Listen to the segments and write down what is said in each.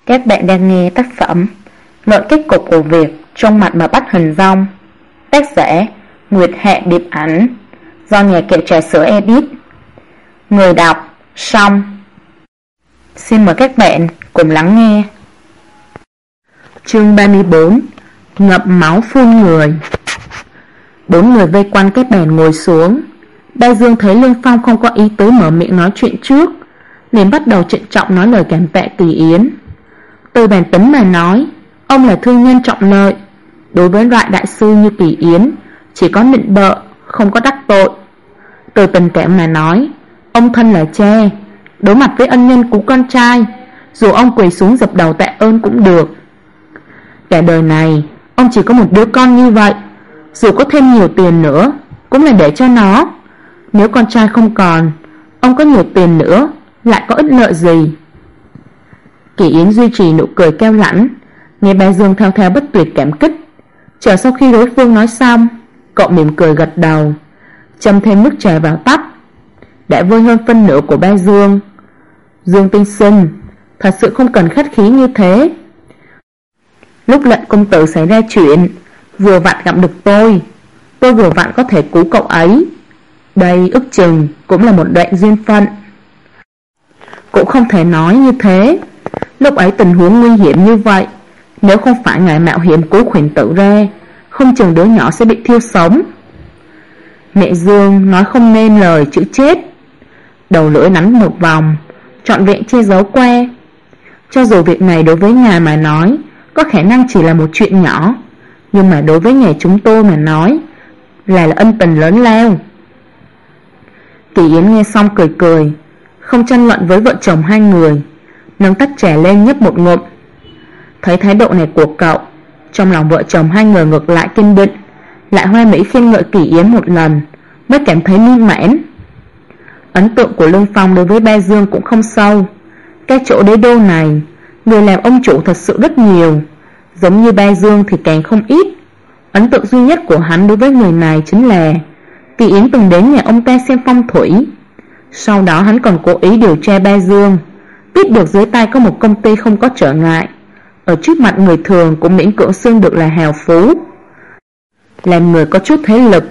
Các bạn đang nghe tác phẩm Luận kết cục của việc trong mặt mà bắt hình dong, tác giả Nguyệt Hạ Điệp Ảnh, do nhà kệ trà sữa edit. Người đọc Song. Xin mời các bạn cùng lắng nghe. Chương 34. Ngập máu phun người. 4 người vây quanh cái bàn ngồi xuống. Ba Dương thấy Lương Phong không có ý tứ mở miệng nói chuyện trước, liền bắt đầu trịnh trọng nói lời cảm tạ Kỳ Yến. Từ bản tính mà nói, ông là thương nhân trọng lợi. Đối với loại đại sư như Kỳ Yến, chỉ có nịnh bợ, không có đắc tội. Từ tình cảm mà nói, ông thân là cha, đối mặt với ân nhân cứu con trai, dù ông quỳ xuống dập đầu tạ ơn cũng được. Cả đời này, ông chỉ có một đứa con như vậy, dù có thêm nhiều tiền nữa, cũng là để cho nó. Nếu con trai không còn, ông có nhiều tiền nữa, lại có ích lợi gì? Kỳ Yến duy trì nụ cười keo lãnh, nghe Ba Dương theo theo bất tuyệt cảm kích. Chờ sau khi đối phương nói xong, cậu mỉm cười gật đầu, châm thêm nước trà vào tách. Đã vơi hơn phân nửa của Ba Dương. Dương tiên sinh, thật sự không cần khách khí như thế. Lúc Lệnh công tử xảy ra chuyện, vừa vặn gặp được tôi vừa vặn có thể cứu cậu ấy. Đây ức chừng cũng là một đoạn duyên phận. Cũng không thể nói như thế. Lúc ấy tình huống nguy hiểm như vậy, nếu không phải ngài mạo hiểm cứu Khuyển Tử ra, không chừng đứa nhỏ sẽ bị thiêu sống. Mẹ Dương nói không nên lời chữ chết, đầu lưỡi nắn một vòng, trọn vẹn che giấu qua. Cho dù việc này đối với ngài mà nói có khả năng chỉ là một chuyện nhỏ, nhưng mà đối với ngài chúng tôi mà nói là ân tình lớn lao. Kỳ Yến nghe xong cười cười, không tranh luận với vợ chồng hai người, nâng tách trà lên nhấp một ngụm. Thấy thái độ này của cậu, trong lòng vợ chồng hai người ngược lại kiên định, lại hoa mỹ khen ngợi Kỳ Yến một lần, mới cảm thấy mỹ mãn. Ấn tượng của Lương Phong đối với Ba Dương cũng không sâu. Cái chỗ đế đô này, người làm ông chủ thật sự rất nhiều, giống như Ba Dương thì càng không ít. Ấn tượng duy nhất của hắn đối với người này chính là Kỳ Yến từng đến nhà ông ta xem phong thủy. Sau đó hắn còn cố ý điều tra Ba Dương, biết được dưới tay có một công ty không có trở ngại, ở trước mặt người thường cũng miễn cưỡng xưng được là hào phú, làm người có chút thế lực,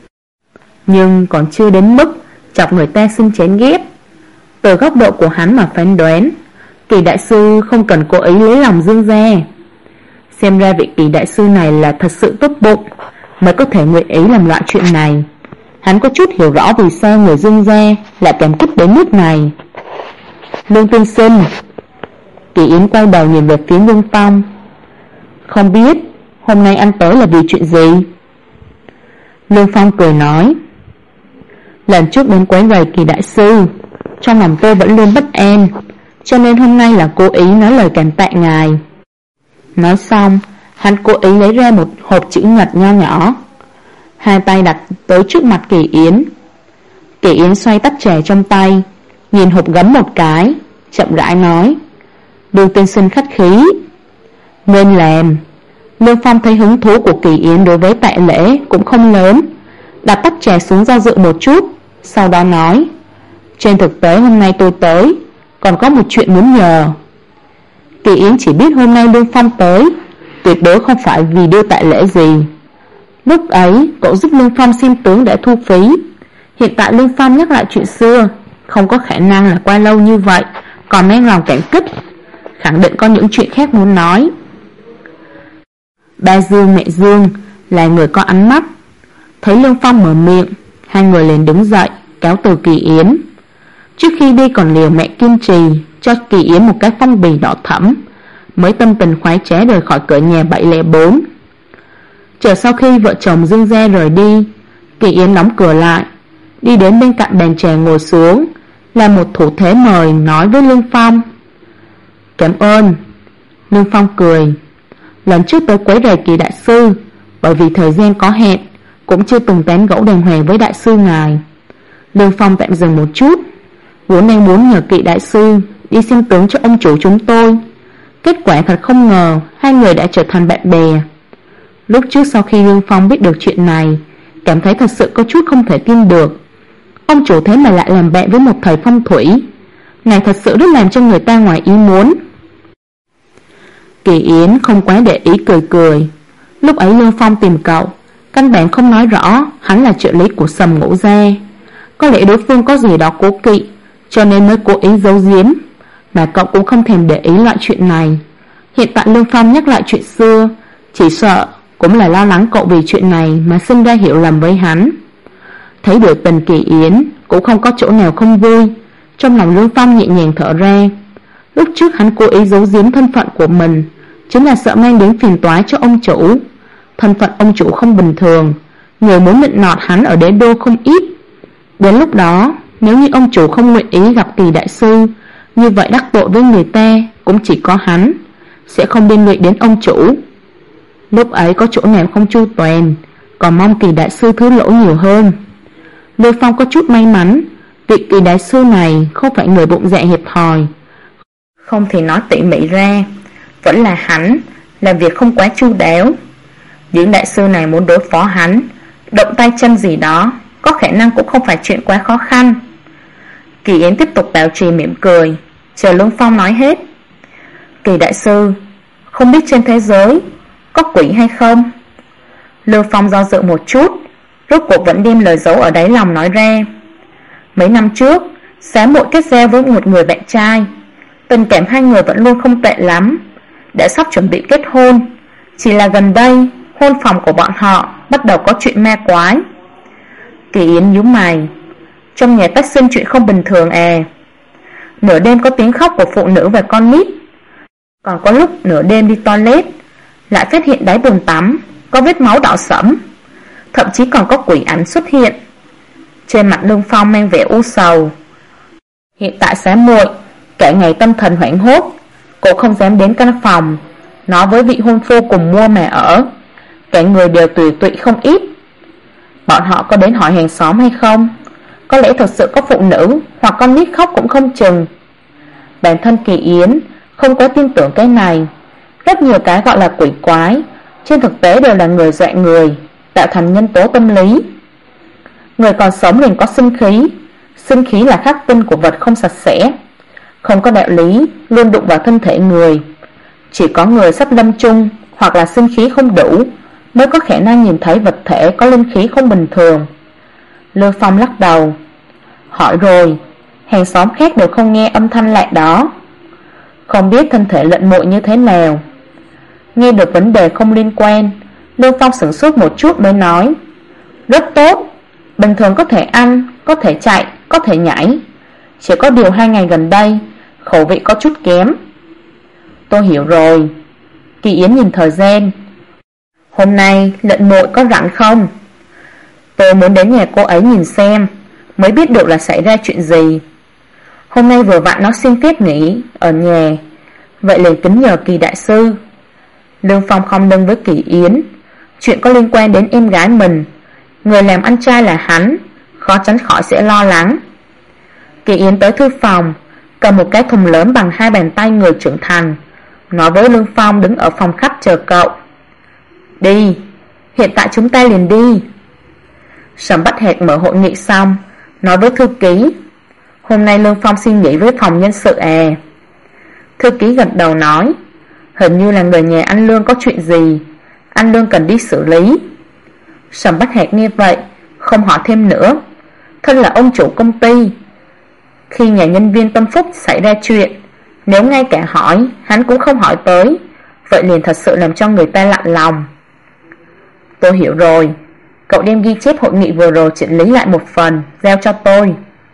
nhưng còn chưa đến mức chọc người ta sinh chén ghét. Từ góc độ của hắn mà phán đoán, Kỳ đại sư không cần cố ý lấy lòng Dương gia. Xem ra vị Kỳ đại sư này là thật sự tốt bụng, mới có thể nguyện ý làm loại chuyện này. Hắn có chút hiểu rõ vì sao người Dương gia lại cảm kích đến mức này. Lương tiên sinh. Kỳ Yến quay đầu nhìn về phía Lương Phong. Không biết hôm nay anh tới là vì chuyện gì? Lương Phong cười nói, lần trước đến quấy rầy Kỳ đại sư, trong lòng tôi vẫn luôn bất an, cho nên hôm nay là cố ý nói lời cảm tạ ngài. Nói xong, hắn cố ý lấy ra một hộp chữ nhật nho nhỏ, hai tay đặt tới trước mặt Kỳ Yến. Kỳ Yến xoay tách trà trong tay, nhìn hộp gấm một cái, chậm rãi nói, Lương tiên sinh khách khí. Nên làm. Lương Phong thấy hứng thú của Kỳ Yến đối với tạ lễ cũng không lớn, đặt tách trà xuống do dự một chút, sau đó nói, trên thực tế hôm nay tôi tới, còn có một chuyện muốn nhờ. Kỳ Yến chỉ biết hôm nay Lương Phong tới, tuyệt đối không phải vì đưa tạ lễ gì. Lúc ấy cậu giúp Lương Phong xem tướng đã thu phí, hiện tại Lương Phong nhắc lại chuyện xưa, không có khả năng là qua lâu như vậy còn mang lòng cảm kích, khẳng định có những chuyện khác muốn nói. Ba Dương mẹ Dương là người có ánh mắt, thấy Lương Phong mở miệng, hai người liền đứng dậy cáo từ Kỳ Yến. Trước khi đi còn liều mẹ kiên trì cho Kỳ Yến một cái phong bì đỏ thẫm, mới tâm tình khoái trá rời khỏi cửa nhà 704. Chờ sau khi vợ chồng Dương gia rời đi, Kỳ Yến đóng cửa lại, đi đến bên cạnh bàn trà ngồi xuống, làm một thủ thế mời, nói với Lương Phong, cảm ơn. Lương Phong cười, lần trước tới quấy rầy Kỳ đại sư, bởi vì thời gian có hẹn, cũng chưa từng tán gẫu đàng hoàng với đại sư ngài. Lương Phong tạm dừng một chút, vốn đang muốn nhờ Kỳ đại sư đi xem tướng cho ông chủ chúng tôi, kết quả thật không ngờ hai người đã trở thành bạn bè. Lúc trước sau khi Lương Phong biết được chuyện này, cảm thấy thật sự có chút không thể tin được. Ông chủ thế mà lại làm bạn với một thầy phong thủy, này thật sự rất làm cho người ta ngoài ý muốn. Kỳ Yến không quá để ý cười cười. Lúc ấy Lương Phong tìm cậu, căn bản không nói rõ hắn là trợ lý của Sầm Ngũ Gia. Có lẽ đối phương có gì đó cố kỵ, cho nên mới cố ý giấu giếm, mà cậu cũng không thèm để ý loại chuyện này. Hiện tại Lương Phong nhắc lại chuyện xưa, chỉ sợ cũng là lo lắng cậu vì chuyện này mà sinh ra hiểu lầm với hắn. Thấy biểu tình Kỳ Yến cũng không có chỗ nào không vui, trong lòng Lương Phong nhẹ nhàng thở ra. Lúc trước hắn cố ý giấu giếm thân phận của mình, chính là sợ mang đến phiền toái cho ông chủ. Thân phận ông chủ không bình thường, người muốn nịnh nọt hắn ở đế đô không ít. Đến lúc đó, nếu như ông chủ không nguyện ý gặp Kỳ đại sư, như vậy đắc tội với người ta cũng chỉ có hắn, sẽ không liên lụy đến ông chủ. Lúc ấy có chỗ nào không chu toàn, còn mong Kỳ đại sư thứ lỗi nhiều hơn. Lương Phong có chút may mắn, vị Kỳ đại sư này không phải người bụng dạ hiệp hòi, không thể nói tỉ mỉ ra, vẫn là hắn làm việc không quá chu đáo. Những đại sư này muốn đối phó hắn, động tay chân gì đó, có khả năng cũng không phải chuyện quá khó khăn. Kỳ Yến tiếp tục bảo trì mỉm cười, chờ Lương Phong nói hết. Kỳ đại sư, không biết trên thế giới có quỷ hay không? Lương Phong do dự một chút, rốt cuộc vẫn đem lời giấu ở đáy lòng nói ra. Mấy năm trước, Xá Muội kết giao với một người bạn trai, tình cảm hai người vẫn luôn không tệ lắm, đã sắp chuẩn bị kết hôn. Chỉ là gần đây, hôn phòng của bọn họ bắt đầu có chuyện ma quái. Kỳ Yến nhíu mày, trong nhà phát sinh chuyện không bình thường à? Nửa đêm có tiếng khóc của phụ nữ và con nít, còn có lúc nửa đêm đi toilet lại phát hiện đáy bồn tắm có vết máu đỏ sẫm, thậm chí còn có quỷ ảnh xuất hiện. Trên mặt Lương Phong mang vẻ u sầu. Hiện tại Xá Muội cả ngày tâm thần hoảng hốt, cô không dám đến căn phòng nói với vị hôn phu cùng mua mà ở, cả người đều tùy tụy không ít. Bọn họ có đến hỏi hàng xóm hay không? Có lẽ thật sự có phụ nữ hoặc con nít khóc cũng không chừng. Bản thân Kỳ Yến không có tin tưởng cái này. Rất nhiều cái gọi là quỷ quái trên thực tế đều là người dọa người, tạo thành nhân tố tâm lý. Người còn sống liền có sinh khí là khắc tinh của vật không sạch sẽ, không có đạo lý luôn đụng vào thân thể người. Chỉ có người sắp lâm chung hoặc là sinh khí không đủ mới có khả năng nhìn thấy vật thể có linh khí không bình thường. Lương Phong lắc đầu, hỏi rồi, hàng xóm khác đều không nghe âm thanh lạ đó. Không biết thân thể lận muội như thế nào. Nghe được vấn đề không liên quan, Lương Phong sửng sốt một chút mới nói, rất tốt, bình thường có thể ăn, có thể chạy, có thể nhảy. Chỉ có điều 2 ngày gần đây khẩu vị có chút kém. Tôi hiểu rồi. Kỳ Yến nhìn thời gian, hôm nay lận muội có rảnh không? Tôi muốn đến nhà cô ấy nhìn xem, mới biết được là xảy ra chuyện gì. Hôm nay vừa vặn nó xin phép nghỉ ở nhà, vậy liền kính nhờ Kỳ đại sư. Lương Phong không lưng với Kỳ Yến, chuyện có liên quan đến em gái mình, người làm ăn trai là hắn, khó tránh khỏi sẽ lo lắng. Kỳ Yến tới thư phòng, cầm một cái thùng lớn bằng 2 bàn tay người trưởng thành, nói với Lương Phong đứng ở phòng khách chờ cậu. Đi, hiện tại chúng ta liền đi. Sầm Bách Hạc mở hội nghị xong, nói với thư ký, hôm nay Lương Phong xin nghỉ với phòng nhân sự à? Thư ký gật đầu nói, hình như là người nhà anh Lương có chuyện gì, anh Lương cần đi xử lý. Sầm Bách Hạc nghe vậy, không hỏi thêm nữa. Thân là ông chủ công ty, khi nhà nhân viên Tâm Phúc xảy ra chuyện, nếu ngay cả hỏi hắn cũng không hỏi tới, vậy liền thật sự làm cho người ta lạnh lòng. Tôi hiểu rồi, cậu đem ghi chép hội nghị vừa rồi chỉnh lý lại một phần, giao cho tôi.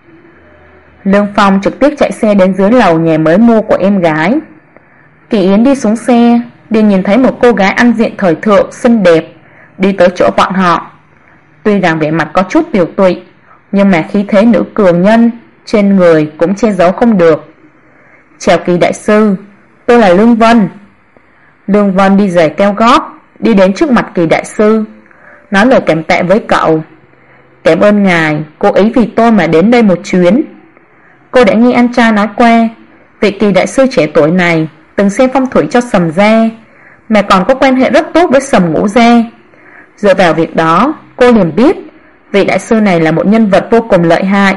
Lương Phong trực tiếp chạy xe đến dưới lầu nhà mới mua của em gái. Kỳ Yến đi xuống xe, liền nhìn thấy một cô gái ăn diện thời thượng xinh đẹp đi tới chỗ bọn họ. Tuy rằng vẻ mặt có chút tiều tụy, nhưng mà khí thế nữ cường nhân trên người cũng che giấu không được. Chào Kỳ đại sư, tôi là Lương Vân. Lương Vân đi giày cao gót, đi đến trước mặt Kỳ đại sư, nói lời cảm tạ với cậu. Cảm ơn ngài, cố ý vì tôi mà đến đây một chuyến. Cô đã nghe anh trai nói qua, vị Kỳ đại sư trẻ tuổi này từng xem phong thủy cho Sầm gia, mà còn có quan hệ rất tốt với Sầm Ngũ gia. Dựa vào việc đó, cô liền biết vị đại sư này là một nhân vật vô cùng lợi hại.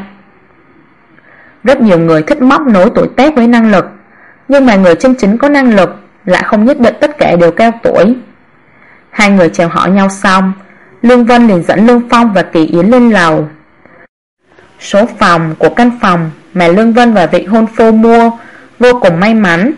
Rất nhiều người thích móc nối tuổi tác với năng lực, nhưng mà người chân chính có năng lực lại không nhất định tất cả đều cao tuổi. Hai người chào hỏi nhau xong, Lương Vân liền dẫn Lương Phong và Kỳ Yến lên lầu. Số phòng của căn phòng mà Lương Vân và vị hôn phu mua vô cùng may mắn,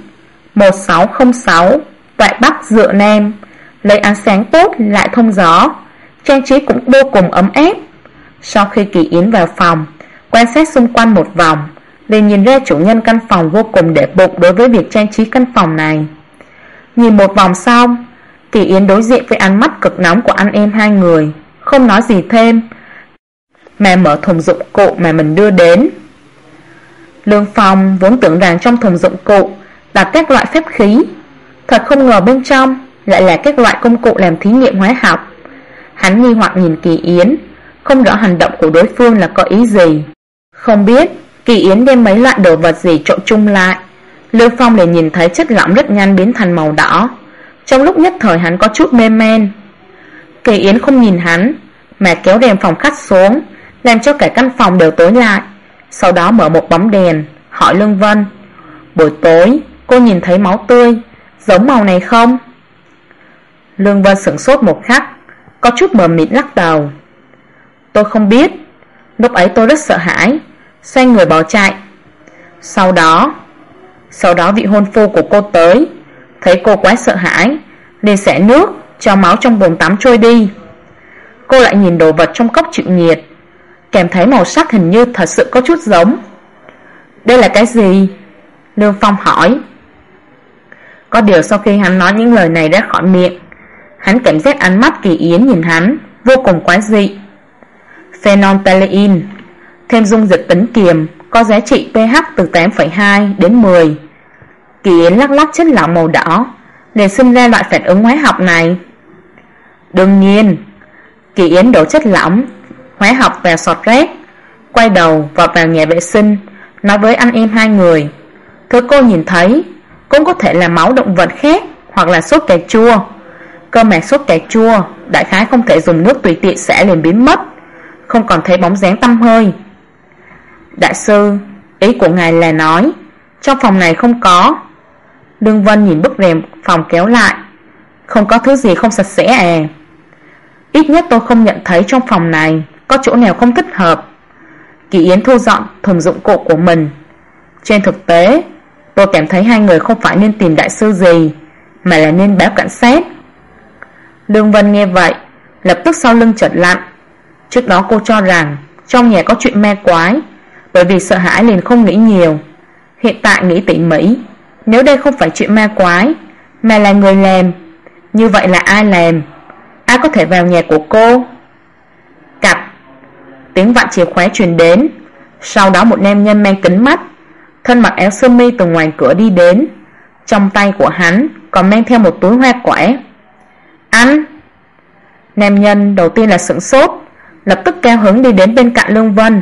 1606 toại bắc dựa nam, lấy ánh sáng tốt lại thông gió, trang trí cũng vô cùng ấm áp. Sau khi Kỳ Yến vào phòng, quan sát xung quanh một vòng, liền nhìn ra chủ nhân căn phòng vô cùng để bụng đối với việc trang trí căn phòng này. Nhìn một vòng xong, Kỳ Yến đối diện với ánh mắt cực nóng của anh em hai người, không nói gì thêm, mà mở thùng dụng cụ mà mình đưa đến. Lương Phong vốn tưởng rằng trong thùng dụng cụ là các loại phép khí, thật không ngờ bên trong lại là các loại công cụ làm thí nghiệm hóa học. Hắn nghi hoặc nhìn Kỳ Yến, không rõ hành động của đối phương là có ý gì. Không biết Kỳ Yến đem mấy loại đồ vật gì trộn chung lại, Lương Phong liền nhìn thấy chất lỏng rất nhanh biến thành màu đỏ. Trong lúc nhất thời hắn có chút mê man. Kỳ Yến không nhìn hắn, mà kéo rèm phòng khách xuống, làm cho cả căn phòng đều tối lại. Sau đó mở một bóng đèn, hỏi Lương Vân: buổi tối cô nhìn thấy máu tươi giống màu này không? Lương Vân sửng sốt một khắc, có chút mờ mịt lắc đầu: tôi không biết. Lúc ấy tôi rất sợ hãi, xoay người bỏ chạy. Sau đó vị hôn phu của cô tới, thấy cô quá sợ hãi, liền xẻ nước cho máu trong bồn tắm trôi đi. Cô lại nhìn đồ vật trong cốc chịu nhiệt, kèm thấy màu sắc hình như thật sự có chút giống. Đây là cái gì? Lương Phong hỏi. Có điều sau khi hắn nói những lời này ra khỏi miệng, hắn cảm giác ánh mắt Kỳ Yến nhìn hắn vô cùng quái dị. Phenolphthalein, thêm dung dịch tính kiềm, có giá trị pH từ 8,2 đến 10. Kỳ Yến lắc lắc chất lỏng màu đỏ, để sinh ra loại phản ứng hóa học này. Đương nhiên. Kỳ Yến đổ chất lỏng hóa học vào sọt rác, quay đầu vào nhà vệ sinh, nói với anh em hai người: thứ cô nhìn thấy cũng có thể là máu động vật khác, hoặc là sốt cà chua. Cơ mà sốt cà chua đại khái không thể dùng nước tùy tiện xả liền biến mất, không còn thấy bóng dáng tăm hơi. Đại sư, ý của ngài là nói trong phòng này không có? Lương Vân nhìn bức rèm phòng kéo lại. Không có thứ gì không sạch sẽ à? Ít nhất tôi không nhận thấy trong phòng này có chỗ nào không thích hợp. Kỳ Yến thu dọn thùng dụng cụ của mình. Trên thực tế, tôi cảm thấy hai người không phải nên tìm đại sư gì, mà là nên báo cảnh sát. Lương Vân nghe vậy, lập tức sau lưng chợt lạnh. Trước đó cô cho rằng trong nhà có chuyện ma quái, bởi vì sợ hãi liền không nghĩ nhiều. Hiện tại nghĩ tỉ mỉ, nếu đây không phải chuyện ma quái, mà là người làm, như vậy là ai làm? Ai có thể vào nhà của cô? Cạch, tiếng vặn chìa khóa truyền đến. Sau đó một nam nhân mang kính mắt, thân mặc áo sơ mi từ ngoài cửa đi đến. Trong tay của hắn còn mang theo một túi hoa quả. Anh! Nam nhân đầu tiên là sửng sốt, lập tức cao hứng đi đến bên cạnh Lương Vân.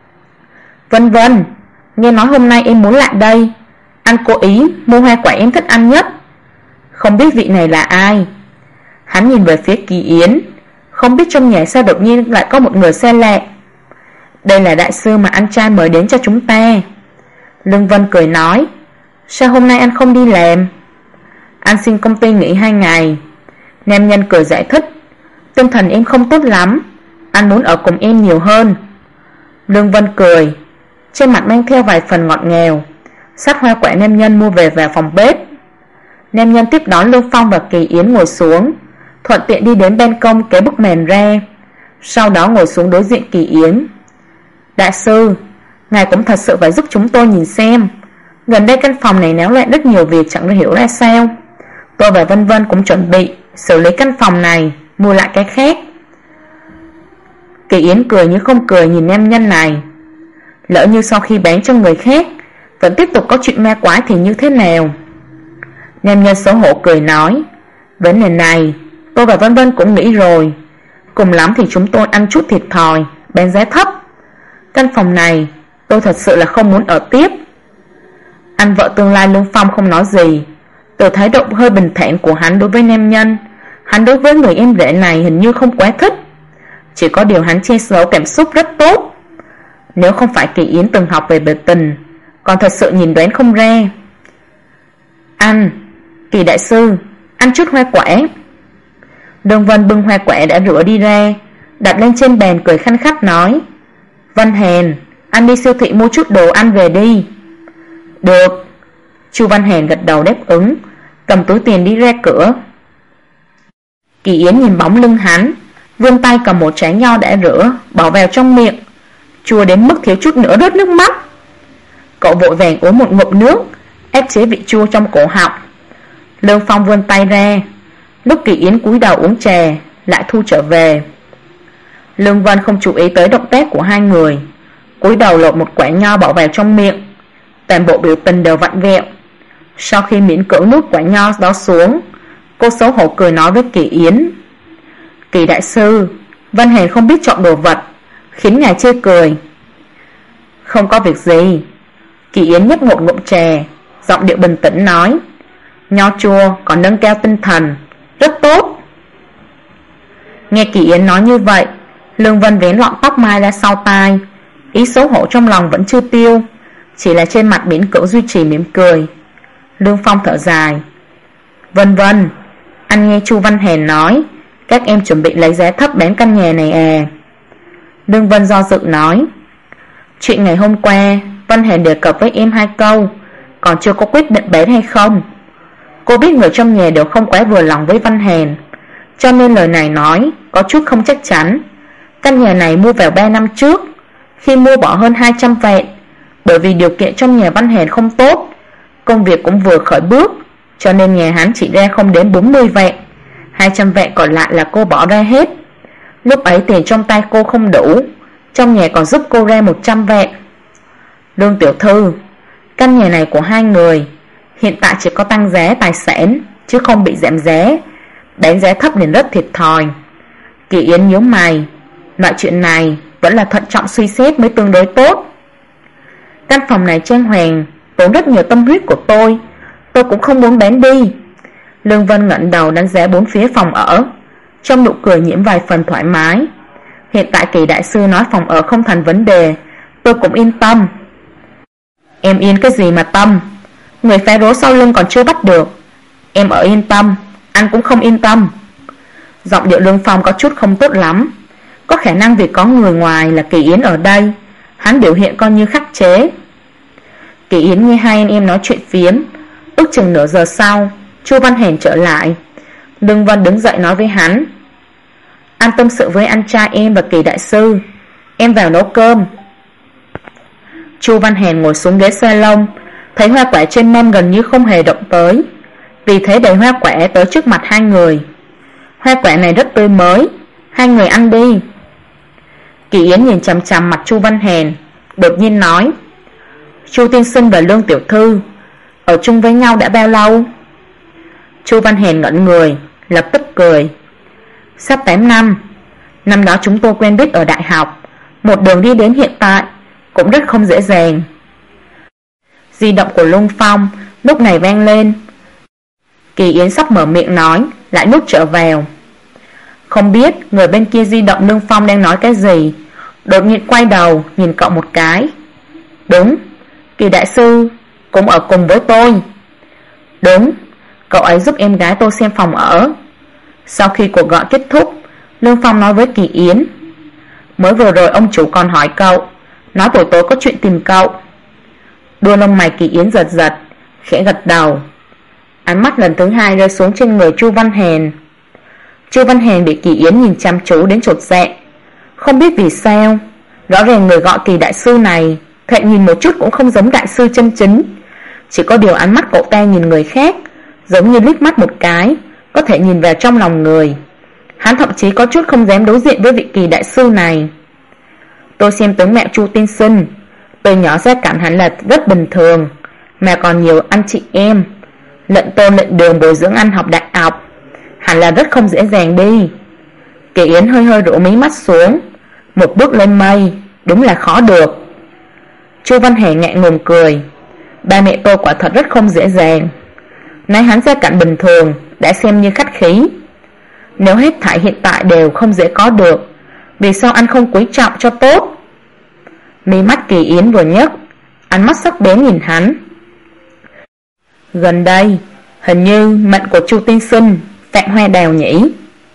Vân Vân, nghe nói hôm nay em muốn lại đây, anh cố ý mua hoa quả em thích ăn nhất. Không biết vị này là ai? Hắn nhìn về phía Kỳ Yến, không biết trong nhà sao đột nhiên lại có một người xa lạ. Đây là đại sư mà anh trai mời đến cho chúng ta. Lương Vân cười nói: sao hôm nay anh không đi làm? Anh xin công ty nghỉ 2 ngày. Nam nhân cười giải thích: tinh thần em không tốt lắm, anh muốn ở cùng em nhiều hơn. Lương Vân cười, trên mặt mang theo vài phần ngọt ngào, xách hoa quả nam nhân mua về vào phòng bếp. Nam nhân tiếp đón Lương Phong và Kỳ Yến ngồi xuống, thuận tiện đi đến ban công kéo bức mền ra, sau đó ngồi xuống đối diện Kỳ Yến. Đại sư, ngài cũng thật sự phải giúp chúng tôi nhìn xem, gần đây căn phòng này náo loạn rất nhiều việc chẳng hiểu ra sao. Tôi và Vân Vân cũng chuẩn bị xử lý căn phòng này, mua lại cái khác. Kỳ Yến cười như không cười nhìn nam nhân này. Lỡ như sau khi bán cho người khác vẫn tiếp tục có chuyện ma quái thì như thế nào? Nam nhân xấu hổ cười nói: vấn đề này tôi và Vân Vân cũng nghĩ rồi, cùng lắm thì chúng tôi ăn chút thiệt thòi, bán giá thấp. Căn phòng này tôi thật sự là không muốn ở tiếp. Anh vợ tương lai Lương Phong không nói gì. Từ thái độ hơi bình thản của hắn đối với nam nhân, hắn đối với người em rể này hình như không quá thích. Chỉ có điều hắn che giấu cảm xúc rất tốt. Nếu không phải Kỳ Yến từng học về biểu tình, còn thật sự nhìn đoán không ra. Anh! Kỳ Kỳ đại sư, ăn chút hoa quả. Đường Vân bưng hoa quả đã rửa đi ra, đặt lên trên bàn cười khanh khách nói: Vân Hèn, anh đi siêu thị mua chút đồ ăn về đi. Được. Chu Văn Hèn gật đầu đáp ứng, cầm túi tiền đi ra cửa. Kỳ Yến nhìn bóng lưng hắn, vươn tay cầm một trái nho đã rửa, bỏ vào trong miệng, chua đến mức thiếu chút nữa rớt nước mắt. Cậu vội vàng uống một ngụm nước, ép chế vị chua trong cổ họng. Lương Phong vươn tay ra, lúc Kỳ Yến cúi đầu uống trà, lại thu trở về. Lương Vân không chú ý tới động tác của hai người, cúi đầu lột một quả nho bỏ vào trong miệng, toàn bộ biểu tình đều vặn vẹo. Sau khi miễn cưỡng nuốt quả nho đó xuống, cô xấu hổ cười nói với Kỳ Yến: Kỳ đại sư, Vân Hèn không biết chọn đồ vật, khiến ngài chê cười. Không có việc gì. Kỳ Yến nhấp một ngụm trà, giọng điệu bình tĩnh nói: Nho chua còn nâng cao tinh thần, rất tốt. Nghe Kỳ Yến nói như vậy, Lương Vân vén lọn tóc mai ra sau tai, ý xấu hổ trong lòng vẫn chưa tiêu, chỉ là trên mặt miễn cưỡng duy trì mỉm cười. Lương Phong thở dài: Vân Vân, anh nghe Chu Văn Hèn nói các em chuẩn bị lấy giá thấp bán căn nhà này à? Lương Vân do dự nói: Chuyện ngày hôm qua Văn Hèn đề cập với em 2 câu, còn chưa có quyết định bán hay không. Cô biết người trong nhà đều không quá vừa lòng với Văn Hèn, cho nên lời này nói có chút không chắc chắn. Căn nhà này mua vào 3 năm trước, khi mua bỏ hơn 200 vạn, bởi vì điều kiện trong nhà Văn Hèn không tốt, công việc cũng vừa khởi bước, cho nên nhà hắn chỉ ra không đến 40 vạn, 200 vạn còn lại là cô bỏ ra hết. Lúc ấy tiền trong tay cô không đủ, trong nhà còn giúp cô ra 100 vạn. Lương tiểu thư, căn nhà này của hai người hiện tại chỉ có tăng giá tài sản, chứ không bị giảm giá, đánh giá thấp liền rất thiệt thòi. Kỳ Yến nhíu mày, loại chuyện này vẫn là thận trọng suy xét mới tương đối tốt. Căn phòng này trang hoàng tốn rất nhiều tâm huyết của tôi cũng không muốn bán đi. Lương Vân ngẩng đầu đánh giá bốn phía phòng ở, trong nụ cười nhiễm vài phần thoải mái. Hiện tại Kỳ đại sư nói phòng ở không thành vấn đề, tôi cũng yên tâm. Em yên cái gì mà tâm? Người phá rối sau lưng còn chưa bắt được. Em ở yên tâm, anh cũng không yên tâm. Giọng điệu Lương Phong có chút không tốt lắm, có khả năng vì có người ngoài là Kỳ Yến ở đây, hắn biểu hiện coi như khắc chế. Kỳ Yến nghe hai anh em nói chuyện phiếm. Ước chừng nửa giờ sau, Chu Văn Hèn trở lại. Lương Vân đứng dậy nói với hắn: Anh tâm sự với anh trai em và Kỳ đại sư, em vào nấu cơm. Chu Văn Hèn ngồi xuống ghế salon, thấy hoa quả trên mâm gần như không hề động tới, vì thế đẩy hoa quả tới trước mặt hai người. Hoa quả này rất tươi mới, hai người ăn đi. Kỳ Yến nhìn chằm chằm mặt Chu Văn Hèn, đột nhiên nói: Chu tiên sinh và Lương tiểu thư ở chung với nhau đã bao lâu? Chu Văn Hèn ngẩn người, lập tức cười: Sắp 8 năm. Năm đó chúng tôi quen biết ở đại học, một đường đi đến hiện tại cũng rất không dễ dàng. Di động của Lương Phong lúc này vang lên. Kỳ Yến sắp mở miệng nói, lại nuốt trở vào. Không biết người bên kia di động Lương Phong đang nói cái gì, đột nhiên quay đầu nhìn cậu một cái. Đúng, Kỳ đại sư cũng ở cùng với tôi. Đúng, cậu ấy giúp em gái tôi xem phòng ở. Sau khi cuộc gọi kết thúc, Lương Phong nói với Kỳ Yến: Mới vừa rồi ông chủ còn hỏi cậu, nói buổi tối có chuyện tìm cậu. Đuôi lông mày Kỳ Yến giật giật, khẽ gật đầu. Ánh mắt lần thứ hai rơi xuống trên người Chu Văn Hèn. Chu Văn Hèn bị Kỳ Yến nhìn chăm chú đến chột dạ. Không biết vì sao, rõ ràng người gọi Kỳ đại sư này thoạt nhìn một chút cũng không giống đại sư chân chính. Chỉ có điều ánh mắt cậu ta nhìn người khác, giống như liếc mắt một cái có thể nhìn vào trong lòng người. Hắn thậm chí có chút không dám đối diện với vị Kỳ đại sư này. Tôi xem tướng mạo Chu tiên sinh, từ nhỏ ra cảm hắn là rất bình thường, mà còn nhiều anh chị em, lệnh tôn lệnh đường bồi dưỡng ăn học đại học, hẳn là rất không dễ dàng đi. Kỳ Yến hơi hơi rũ mí mắt xuống, một bước lên mây, đúng là khó được. Chu Văn Hề ngại ngùng cười: Ba mẹ tôi quả thật rất không dễ dàng. Nói hắn gia cảnh bình thường đã xem như khách khí. Nếu hết thảy hiện tại đều không dễ có được, vì sao anh không quý trọng cho tốt? Mí mắt Kỳ Yến vừa nhấc, ánh mắt sắc bén nhìn hắn. Gần đây Hình như mệnh của Chu tiên sinh Phạm Hoa Đào nhỉ?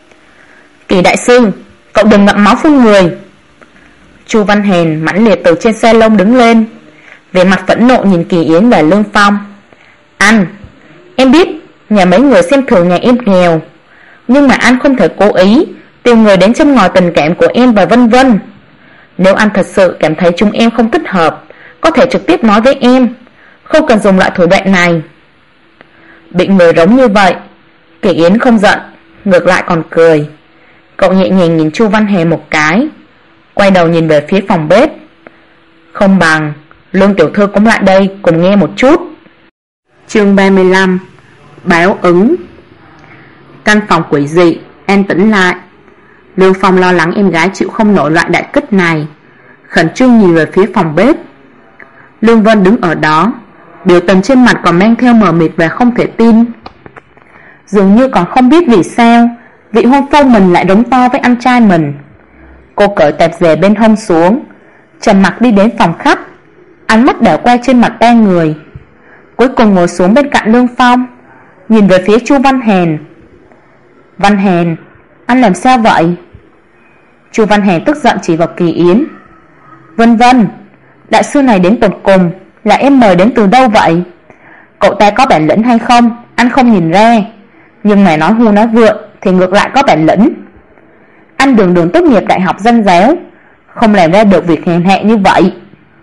Kỳ đại sư, cậu đừng ngậm máu phun người. Chu Văn Hèn mãnh liệt từ trên xe lông đứng lên, vẻ mặt phẫn nộ nhìn Kỳ Yến và Lương Phong. Anh, em biết nhà mấy người xem thường nhà em nghèo, nhưng mà anh không thể cố ý tìm người đến châm ngòi tình cảm của em và Vân Vân. Nếu anh thật sự cảm thấy chúng em không thích hợp, có thể trực tiếp nói với em, không cần dùng loại thủ đoạn này. Bị người rống như vậy, Kỳ Yến không giận, ngược lại còn cười. Cậu nhẹ nhàng nhìn Chu Văn Hề một cái, quay đầu nhìn về phía phòng bếp. Không bằng Lương tiểu thư cũng lại đây cùng nghe một chút. Chương 35. Báo ứng. Căn phòng quỷ dị an tĩnh lại. Lương Phong lo lắng em gái chịu không nổi loại đại kích này, khẩn trương nhìn về phía phòng bếp. Lương Vân đứng ở đó, biểu tình trên mặt còn mang theo mờ mịt và không thể tin. Dường như còn không biết vì sao vị hôn phu mình lại rống to với anh trai mình. Cô cởi tạp dề bên hông xuống, trầm mặc đi đến phòng khách, ánh mắt đảo qua trên mặt ba người, cuối cùng ngồi xuống bên cạnh Lương Phong, nhìn về phía Chu Văn Hèn. Văn Hèn, anh làm sao vậy? Chu Văn Hèn tức giận chỉ vào Kỳ Yến. Vân Vân, đại sư này đến tột cùng là em mời đến từ đâu vậy? Cậu ta có bản lĩnh hay không, anh không nhìn ra, nhưng mà nói hưu nói vượn thì ngược lại có bản lĩnh. Anh đường đường tốt nghiệp đại học danh giáo, không làm ra được việc hèn hạ như vậy.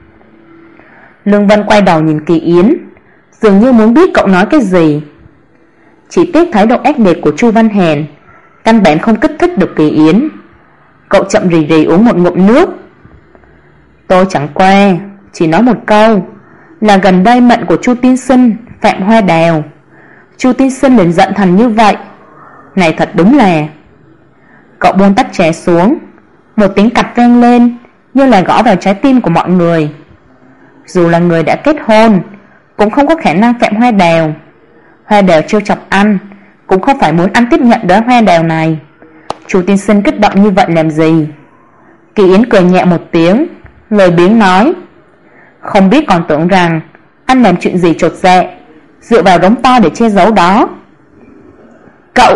Lương Vân quay đầu nhìn Kỳ Yến, dường như muốn biết cậu nói cái gì. Chỉ tiếc thái độ ác liệt của Chu Văn Hèn căn bản không kích thích được Kỳ Yến. Cậu chậm rì rì uống một ngụm nước. Tôi chẳng qua chỉ nói một câu là gần đây mệnh của Chu tiên sinh Phạm Hoa Đào, Chu tiên sinh liền giận thành như vậy. Này thật đúng là... Cậu buông tách trà xuống, một tiếng cạch vang lên như là gõ vào trái tim của mọi người. Dù là người đã kết hôn, cũng không có khả năng Phạm Hoa Đào. Hoa Đào trêu chọc anh, cũng không phải muốn anh tiếp nhận đóa hoa đào này. Chu tiên sinh kích động như vậy làm gì? Kỳ Yến cười nhẹ một tiếng, lời biếng nói. Không biết còn tưởng rằng anh làm chuyện gì chột dạ, dựa vào đống to để che giấu đó. Cậu!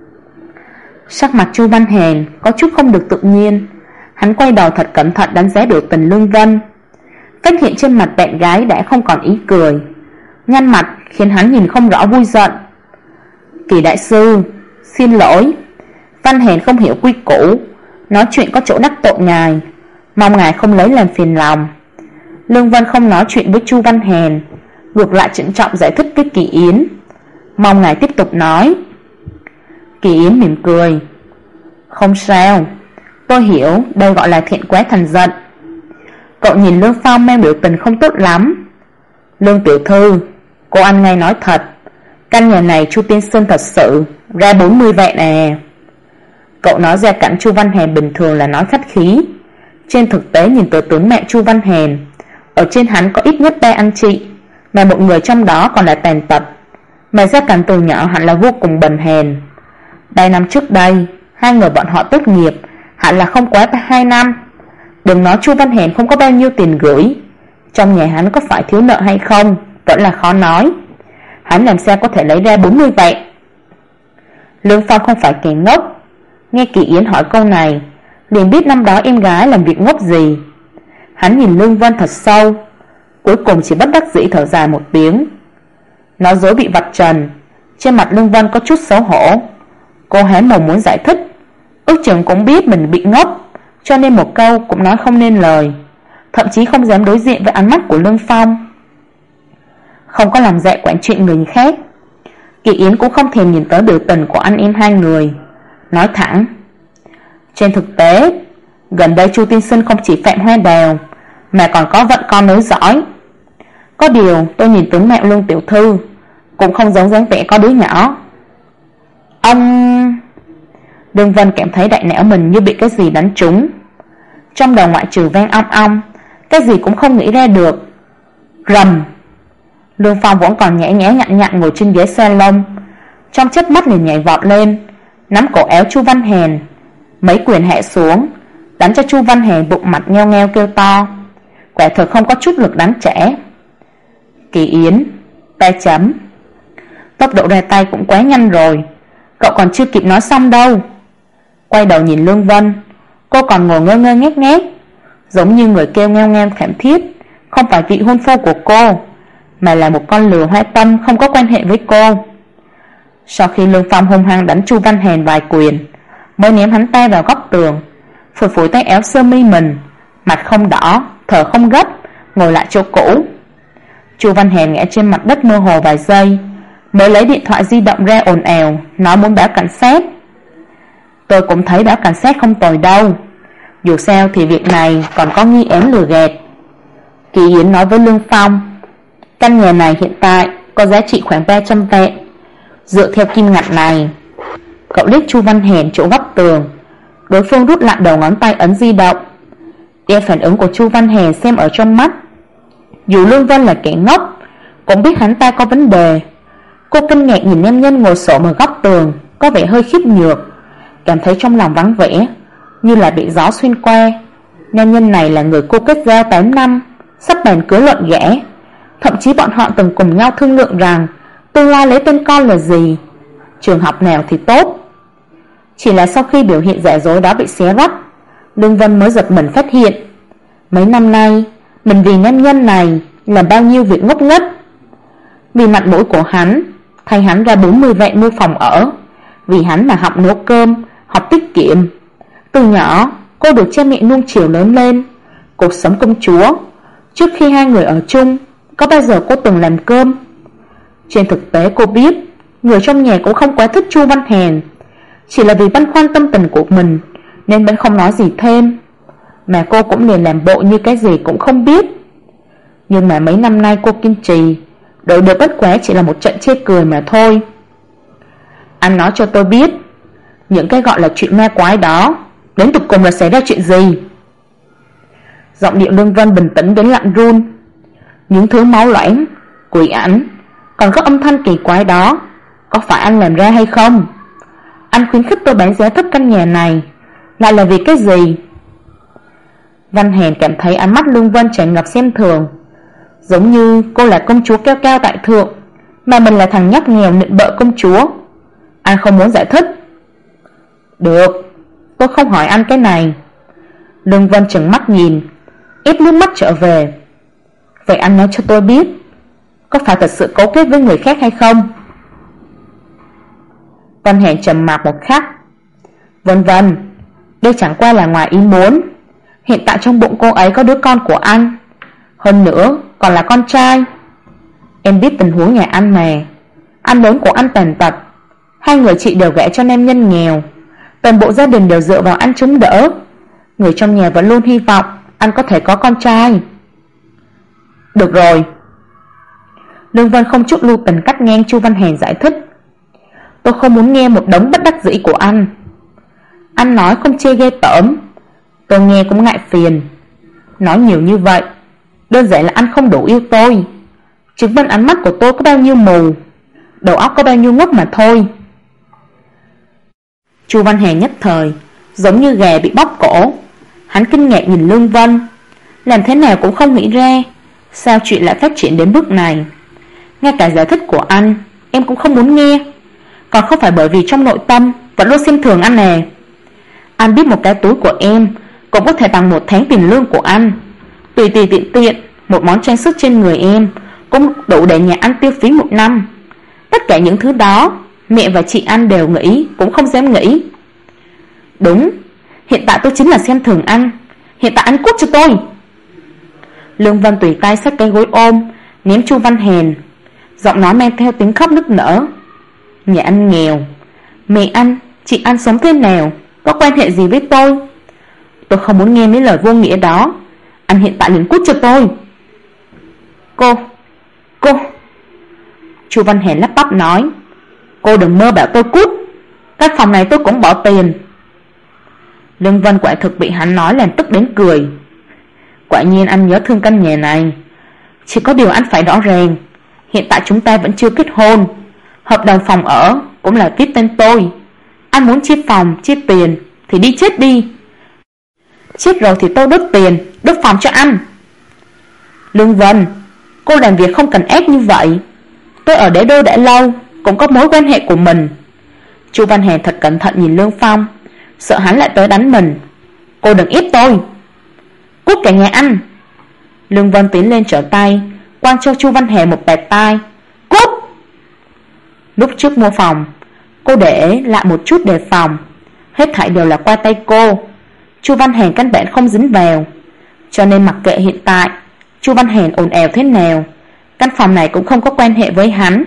Sắc mặt Chu Văn Hèn có chút không được tự nhiên. Hắn quay đầu thật cẩn thận đánh giá biểu tình Lương Vân, phát hiện trên mặt bạn gái đã không còn ý cười, nhăn mặt khiến hắn nhìn không rõ vui giận. Kỳ đại sư, xin lỗi, Văn Hèn không hiểu quy củ, nói chuyện có chỗ đắc tội ngài, mong ngài không lấy làm phiền lòng. Lương Vân không nói chuyện với Chu Văn Hèn, ngược lại trịnh trọng giải thích với Kỳ Yến, mong ngài tiếp tục nói. Kỳ Yến mỉm cười. Không sao, tôi hiểu đây gọi là thiện quá thành giận. Cậu nhìn Lương Phong mang biểu tình không tốt lắm. Lương tiểu thư, cô ăn ngay nói thật, căn nhà này Chu tiên sinh thật sự ra 40 vạn à. Cậu nói ra cảnh Chu Văn Hèn bình thường là nói khách khí, trên thực tế nhìn từ tướng mẹ Chu Văn Hèn, ở trên hắn có ít nhất 3 anh chị, mà một người trong đó còn là tàn tật, mà gia cảnh từ nhỏ hẳn là vô cùng bần hèn. 3 năm trước đây, 2 người bọn họ tốt nghiệp hẳn là không quá 2 năm. Đừng nói Chu Văn Hèn không có bao nhiêu tiền gửi, trong nhà hắn có phải thiếu nợ hay không vẫn là khó nói. Hắn làm sao có thể lấy ra 40 vạn? Lương Phong không phải kẻ ngốc, nghe Kỳ Yến hỏi câu này liền biết năm đó em gái làm việc ngốc gì. Hắn nhìn Lương Vân thật sâu, cuối cùng chỉ bất đắc dĩ thở dài một tiếng. Nói dối bị vạch trần, trên mặt Lương Vân có chút xấu hổ. Cô hé mồm muốn giải thích, ước chừng cũng biết mình bị ngốc, cho nên một câu cũng nói không nên lời, thậm chí không dám đối diện với ánh mắt của Lương Phong. Không có làm dạy quản chuyện người khác, Kỳ Yến cũng không thèm nhìn tới biểu tình của anh em 2 người, nói thẳng. Trên thực tế, gần đây Chu tiên sinh không chỉ Phạm Hoa Đào, mà còn có vận con nối dõi. Có điều tôi nhìn tướng mạo Lương tiểu thư cũng không giống dáng vẻ có đứa nhỏ. Ông... Đường Vân cảm thấy đại não mình như bị cái gì đánh trúng, trong đầu ngoại trừ vang ong ong, cái gì cũng không nghĩ ra được. Rầm! Lương Phong vẫn còn nhẽ nhẽ nhặn nhặn ngồi trên ghế salon, trong chớp mắt liền nhảy vọt lên, nắm cổ áo Chu Văn Hèn, mấy quyền hạ xuống, đánh cho Chu Văn Hèn bụng mặt nheo nheo kêu to, quả thực không có chút lực đánh trả. Kỳ Yến, ta chấm. Tốc độ ra tay cũng quá nhanh rồi. Cậu còn chưa kịp nói xong đâu. Quay đầu nhìn Lương Vân, cô còn ngồi ngơ ngơ ngác ngác, giống như người kêu nghêu nghêu thảm thiết. Không phải vị hôn phu của cô, mà là một con lừa hoa tâm không có quan hệ với cô. Sau khi Lương Phong hung hăng đánh Chu Văn Hèn vài quyền, mới ném hắn ta vào góc tường, phủi phủi tay áo sơ mi mình, mặt không đỏ, thở không gấp, ngồi lại chỗ cũ. Chu Văn Hèn ngã trên mặt đất mơ hồ vài giây, mới lấy điện thoại di động ra ồn ào nói muốn báo cảnh sát. Tôi cũng thấy báo cảnh sát không tồi đâu, dù sao thì việc này còn có nghi án lừa gạt. Kỳ Yến nói với Lương Phong, căn nhà này hiện tại có giá trị khoảng 300 vạn. Dựa theo kim ngạch này. Cậu liếc Chu Văn Hèn chỗ góc tường, đối phương rút lại đầu ngón tay ấn di động. Đem phản ứng của Chu Văn Hèn xem ở trong mắt. Dù Lương Vân là kẻ ngốc, cũng biết hắn ta có vấn đề. Cô kinh ngạc nhìn nam nhân ngồi xổm ở góc tường, có vẻ hơi khiếp nhược, cảm thấy trong lòng vắng vẻ, như là bị gió xuyên qua. Nam nhân này là người cô kết giao 8 năm, sắp bàn cưới luận gã. Thậm chí bọn họ từng cùng nhau thương lượng rằng tương lai lấy tên con là gì, trường học nào thì tốt. Chỉ là sau khi biểu hiện giả dối đó bị xé rách, Lương Vân mới giật mình phát hiện mấy năm nay mình vì nam nhân này làm bao nhiêu việc ngốc nghếch. Vì mặt mũi của hắn, thay hắn ra 40 vạn mua phòng ở. Vì hắn mà học nấu cơm, học tiết kiệm. Từ nhỏ cô được cha mẹ nuông chiều lớn lên, cuộc sống công chúa. Trước khi hai người ở chung, có bao giờ cô từng làm cơm? Trên thực tế cô biết người trong nhà cũng không quá thích Chu Văn Hèn, chỉ là vì băn khoăn tâm tình của mình nên vẫn không nói gì thêm. Mà cô cũng liền làm bộ như cái gì cũng không biết. Nhưng mà mấy năm nay cô kiên trì, đổi được bất quá chỉ là một trận chê cười mà thôi. Anh nói cho tôi biết, những cái gọi là chuyện ma quái đó đến tột cùng là xảy ra chuyện gì? Giọng điệu Lương Vân bình tĩnh đến lạnh run. Những thứ máu loãng, quỷ ảnh, còn có âm thanh kỳ quái đó, có phải anh làm ra hay không? Anh khuyến khích tôi bán giá thấp căn nhà này, lại là vì cái gì? Văn Hèn cảm thấy ánh mắt Lương Vân tràn ngập xem thường, giống như cô là công chúa cao cao tại thượng, mà mình là thằng nhóc nghèo nịnh bợ công chúa. Anh không muốn giải thích. Được, tôi không hỏi anh cái này. Lương Vân trừng mắt nhìn, ép nước mắt trở về. Vậy anh nói cho tôi biết, có phải thật sự cấu kết với người khác hay không? Văn Hèn trầm mặc một khắc. Vân Vân, đây chẳng qua là ngoài ý muốn. Hiện tại trong bụng cô ấy có đứa con của anh, hơn nữa còn là con trai. Em biết tình huống nhà anh mà. Anh lớn của anh tàn tật, hai người chị đều gả cho nam nhân nghèo, toàn bộ gia đình đều dựa vào anh chống đỡ. Người trong nhà vẫn luôn hy vọng anh có thể có con trai. Được rồi. Lương Vân không chút lưu tình cắt ngang Chu Văn Hèn giải thích. Tôi không muốn nghe một đống bất đắc dĩ của anh. Anh nói không chê ghê tởm, tôi nghe cũng ngại phiền. Nói nhiều như vậy, đơn giản là anh không đủ yêu tôi, chứng minh ánh mắt của tôi có bao nhiêu mù, đầu óc có bao nhiêu ngốc mà thôi. Chu Văn Hèn nhất thời giống như gà bị bóp cổ. Hắn kinh ngạc nhìn Lương Vân, làm thế nào cũng không nghĩ ra sao chuyện lại phát triển đến bước này. Ngay cả giải thích của anh em cũng không muốn nghe, còn không phải bởi vì trong nội tâm vẫn luôn xem thường anh nè. Anh biết một cái túi của em cũng có thể bằng 1 tháng tiền lương của anh. Tùy tùy tiện tiện một món trang sức trên người em cũng đủ để nhà anh tiêu phí 1 năm. Tất cả những thứ đó mẹ và chị anh đều nghĩ cũng không dám nghĩ. Đúng, hiện tại tôi chính là xem thường anh. Hiện tại anh cút cho tôi. Lương Vân tùy tay xách cái gối ôm ném Chu Văn Hèn, giọng nói mang theo tiếng khóc nức nở. Nhà anh nghèo, mẹ anh, chị anh sống thế nào, có quan hệ gì với tôi? Tôi không muốn nghe mấy lời vô nghĩa đó. Anh hiện tại liền cút cho tôi. Cô Chu Văn Hèn lắp bắp nói. Cô đừng mơ bảo tôi cút. Cái phòng này tôi cũng bỏ tiền. Lương Vân quả thực bị hắn nói làm tức đến cười. Quả nhiên anh nhớ thương căn nhà này. Chỉ có điều anh phải rõ ràng, hiện tại chúng ta vẫn chưa kết hôn, hợp đồng phòng ở cũng là viết tên tôi. Anh muốn chia phòng, chia tiền thì đi chết đi. Chết rồi thì tôi đốt tiền, đốt phòng cho anh. Lương Vân, cô làm việc không cần ép như vậy. Tôi ở đế đô đã lâu, cũng có mối quan hệ của mình. Chu Văn Hèn thật cẩn thận nhìn Lương Phong, sợ hắn lại tới đánh mình. Cô đừng ép tôi. Cút cả nhà anh. Lương Vân tiến lên trở tay, quăng cho Chu Văn Hèn một bạt tai. Cút. Lúc trước mua phòng, cô để lại một chút đề phòng, hết thảy đều là qua tay cô. Chu Văn Hèn căn bản không dính vào, cho nên mặc kệ hiện tại Chu Văn Hèn ồn ào thế nào, căn phòng này cũng không có quan hệ với hắn.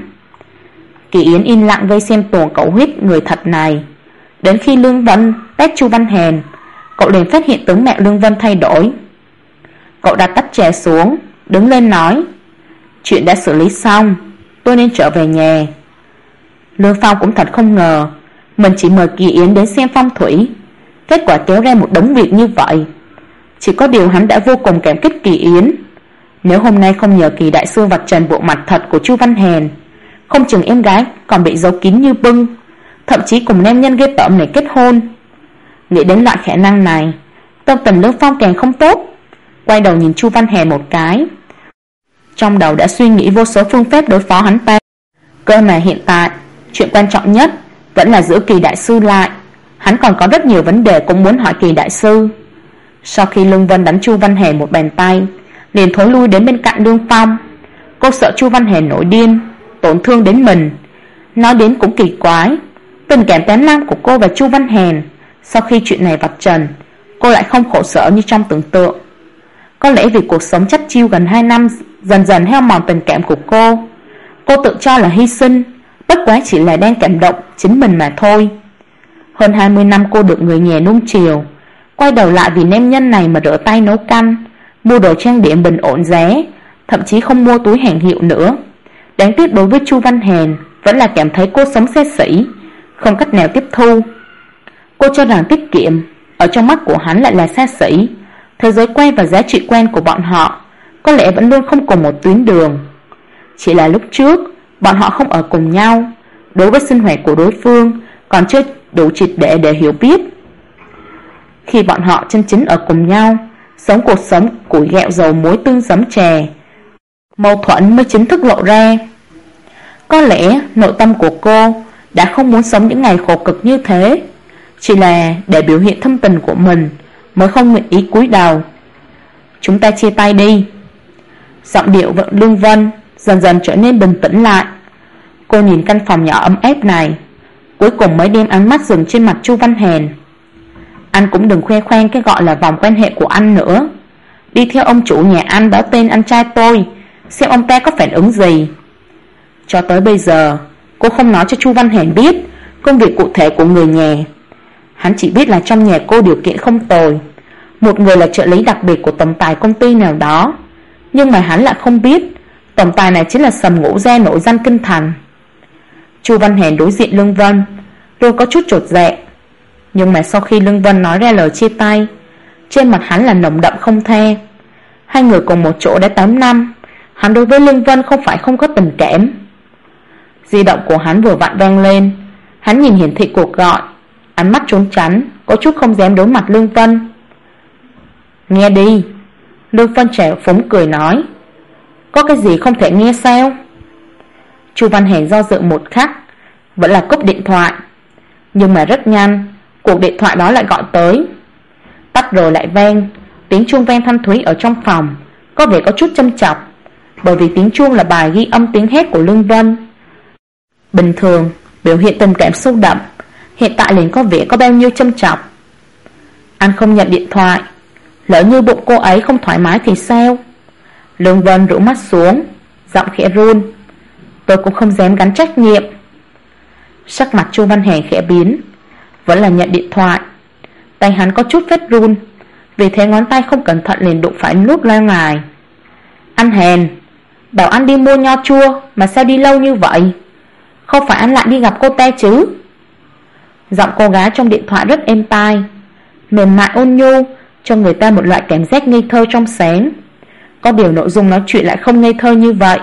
Kỳ Yến yên lặng vây xem tuồng cậu huyết người thật này. Đến khi Lương Vân test Chu Văn Hèn, cậu liền phát hiện tướng mạo Lương Vân thay đổi. Cậu đặt tách trà xuống, đứng lên nói: chuyện đã xử lý xong, tôi nên trở về nhà. Lương Phong cũng thật không ngờ mình chỉ mời Kỳ Yến đến xem phong thủy, kết quả kéo ra một đống việc như vậy. Chỉ có điều hắn đã vô cùng cảm kích Kỳ Yến. Nếu hôm nay không nhờ Kỳ đại sư vạch trần bộ mặt thật của Chu Văn Hèn, không chừng em gái còn bị giấu kín như bưng, thậm chí cùng nam nhân ghê tởm này kết hôn. Nghĩ đến loại khả năng này, tâm tình Lương Phong càng không tốt. Quay đầu nhìn Chu Văn Hèn một cái, trong đầu đã suy nghĩ vô số phương pháp đối phó hắn ta. Cơ mà hiện tại chuyện quan trọng nhất vẫn là giữ Kỳ đại sư lại. Hắn còn có rất nhiều vấn đề cũng muốn hỏi Kỳ đại sư. Sau khi Lương Vân đánh Chu Văn Hèn một bàn tay, liền thối lui đến bên cạnh Lương Phong. Cô sợ Chu Văn Hèn nổi điên, tổn thương đến mình. Nói đến cũng kỳ quái, tình cảm 8 năm của cô và Chu Văn Hèn, sau khi chuyện này vạch trần, cô lại không khổ sở như trong tưởng tượng. Có lẽ vì cuộc sống chất chiêu gần 2 năm dần dần heo mòn tình cảm của cô tự cho là hy sinh, bất quá chỉ là đang cảm động chính mình mà thôi. Hơn 20 năm cô được người nhà nuông chiều, quay đầu lại vì nam nhân này mà rửa tay nấu canh, mua đồ trang điểm bình ổn giá, thậm chí không mua túi hàng hiệu nữa. Đáng tiếc đối với Chu Văn Hèn vẫn là cảm thấy cô sống xa xỉ, không cách nào tiếp thu. Cô cho rằng tiết kiệm ở trong mắt của hắn lại là xa xỉ. Thế giới quan và giá trị quan của bọn họ có lẽ vẫn luôn không cùng một tuyến đường. Chỉ là lúc trước bọn họ không ở cùng nhau, đối với sinh hoạt của đối phương còn chưa đủ triệt để hiểu biết. Khi bọn họ chân chính ở cùng nhau, sống cuộc sống củi gạo dầu muối tương giấm chè, mâu thuẫn mới chính thức lộ ra. Có lẽ nội tâm của cô đã không muốn sống những ngày khổ cực như thế, chỉ là để biểu hiện thâm tình của mình mới không nguyện ý cúi đầu. Chúng ta chia tay đi. Giọng điệu Lương Vân dần dần trở nên bình tĩnh lại. Cô nhìn căn phòng nhỏ ấm áp này, cuối cùng mới đem ánh mắt dừng trên mặt Chu Văn Hèn. Anh cũng đừng khoe khoang cái gọi là vòng quan hệ của anh nữa. Đi theo ông chủ nhà anh báo tên anh trai tôi, xem ông ta có phản ứng gì. Cho tới bây giờ cô không nói cho Chu Văn Hèn biết công việc cụ thể của người nhà. Hắn chỉ biết là trong nhà cô điều kiện không tồi, một người là trợ lý đặc biệt của tổng tài công ty nào đó. Nhưng mà hắn lại không biết tổng tài này chính là Sầm Ngũ Gia nổi danh kinh thành. Chu Văn Hèn đối diện Lương Vân luôn có chút chột dạ, nhưng mà sau khi Lương Vân nói ra lời chia tay, trên mặt hắn là nồng đậm không tha. Hai người cùng một chỗ đã 8 năm, hắn đối với Lương Vân không phải không có tình cảm. Di động của hắn vừa vặn vang lên, hắn nhìn hiển thị cuộc gọi, ánh mắt trốn tránh, có chút không dám đối mặt Lương Vân. Nghe đi. Lương Vân trẻ phúng cười nói. Có cái gì không thể nghe sao? Chu Văn Hèn do dự một khắc, vẫn là cúp điện thoại. Nhưng mà rất nhanh, cuộc điện thoại đó lại gọi tới. Tắt rồi lại vang, tiếng chuông vang thanh thúy ở trong phòng, có vẻ có chút châm chọc, bởi vì tiếng chuông là bài ghi âm tiếng hét của Lương Vân. Bình thường biểu hiện tình cảm sâu đậm, hiện tại liền có vẻ có bao nhiêu châm chọc. Anh không nhận điện thoại, lỡ như bụng cô ấy không thoải mái thì sao? Lương Vân rũ mắt xuống, giọng khẽ run. Tôi cũng không dám gắn trách nhiệm. Sắc mặt Chu Văn Hèn khẽ biến, vẫn là nhận điện thoại. Tay hắn có chút vết run, vì thế ngón tay không cẩn thận liền đụng phải nút loa ngoài. Anh Hèn, bảo anh đi mua nho chua mà sao đi lâu như vậy? Không phải anh lại đi gặp cô ta chứ? Giọng cô gái trong điện thoại rất êm tai, mềm mại ôn nhu, cho người ta một loại cảm giác ngây thơ trong sáng. Có điều nội dung nói chuyện lại không ngây thơ như vậy.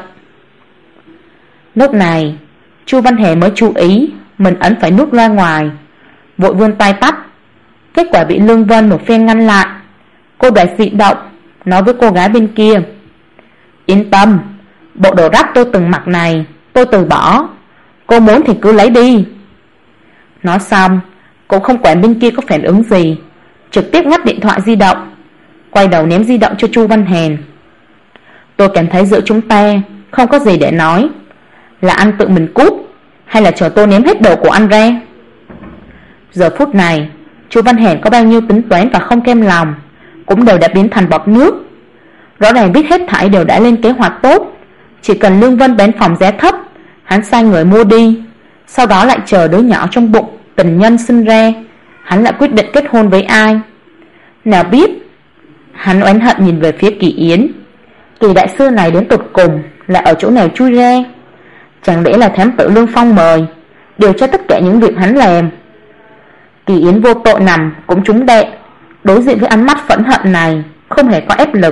Lúc này Chu Văn Hề mới chú ý mình ấn phải nút loa ngoài, vội vươn tay tắt. Kết quả bị Lương Vân một phen ngăn lại. Cô đoạt dị động, nói với cô gái bên kia. Yên tâm, bộ đồ rách tôi từng mặc này tôi từ bỏ. Cô muốn thì cứ lấy đi. Nói xong, cũng không quản bên kia có phản ứng gì, trực tiếp ngắt điện thoại di động, quay đầu ném di động cho Chu Văn Hèn. Tôi cảm thấy giữa chúng ta không có gì để nói, là anh tự mình cút hay là chờ tôi ném hết đồ của anh ra. Giờ phút này Chu Văn Hèn có bao nhiêu tính toán và không cam lòng cũng đều đã biến thành bọt nước. Rõ ràng biết hết thảy đều đã lên kế hoạch tốt, chỉ cần Lương Vân bán phòng giá thấp, hắn sai người mua đi, sau đó lại chờ đứa nhỏ trong bụng tình nhân sinh ra, hắn lại quyết định kết hôn với ai. Nào biết, hắn oán hận nhìn về phía Kỳ Yến. Kỳ đại sư này đến tột cùng là ở chỗ nào chui ra? Chẳng lẽ là thám tử Lương Phong mời, điều tra tất cả những việc hắn làm? Kỳ Yến vô tội nằm cũng trúng đạn, đối diện với ánh mắt phẫn hận này không hề có áp lực.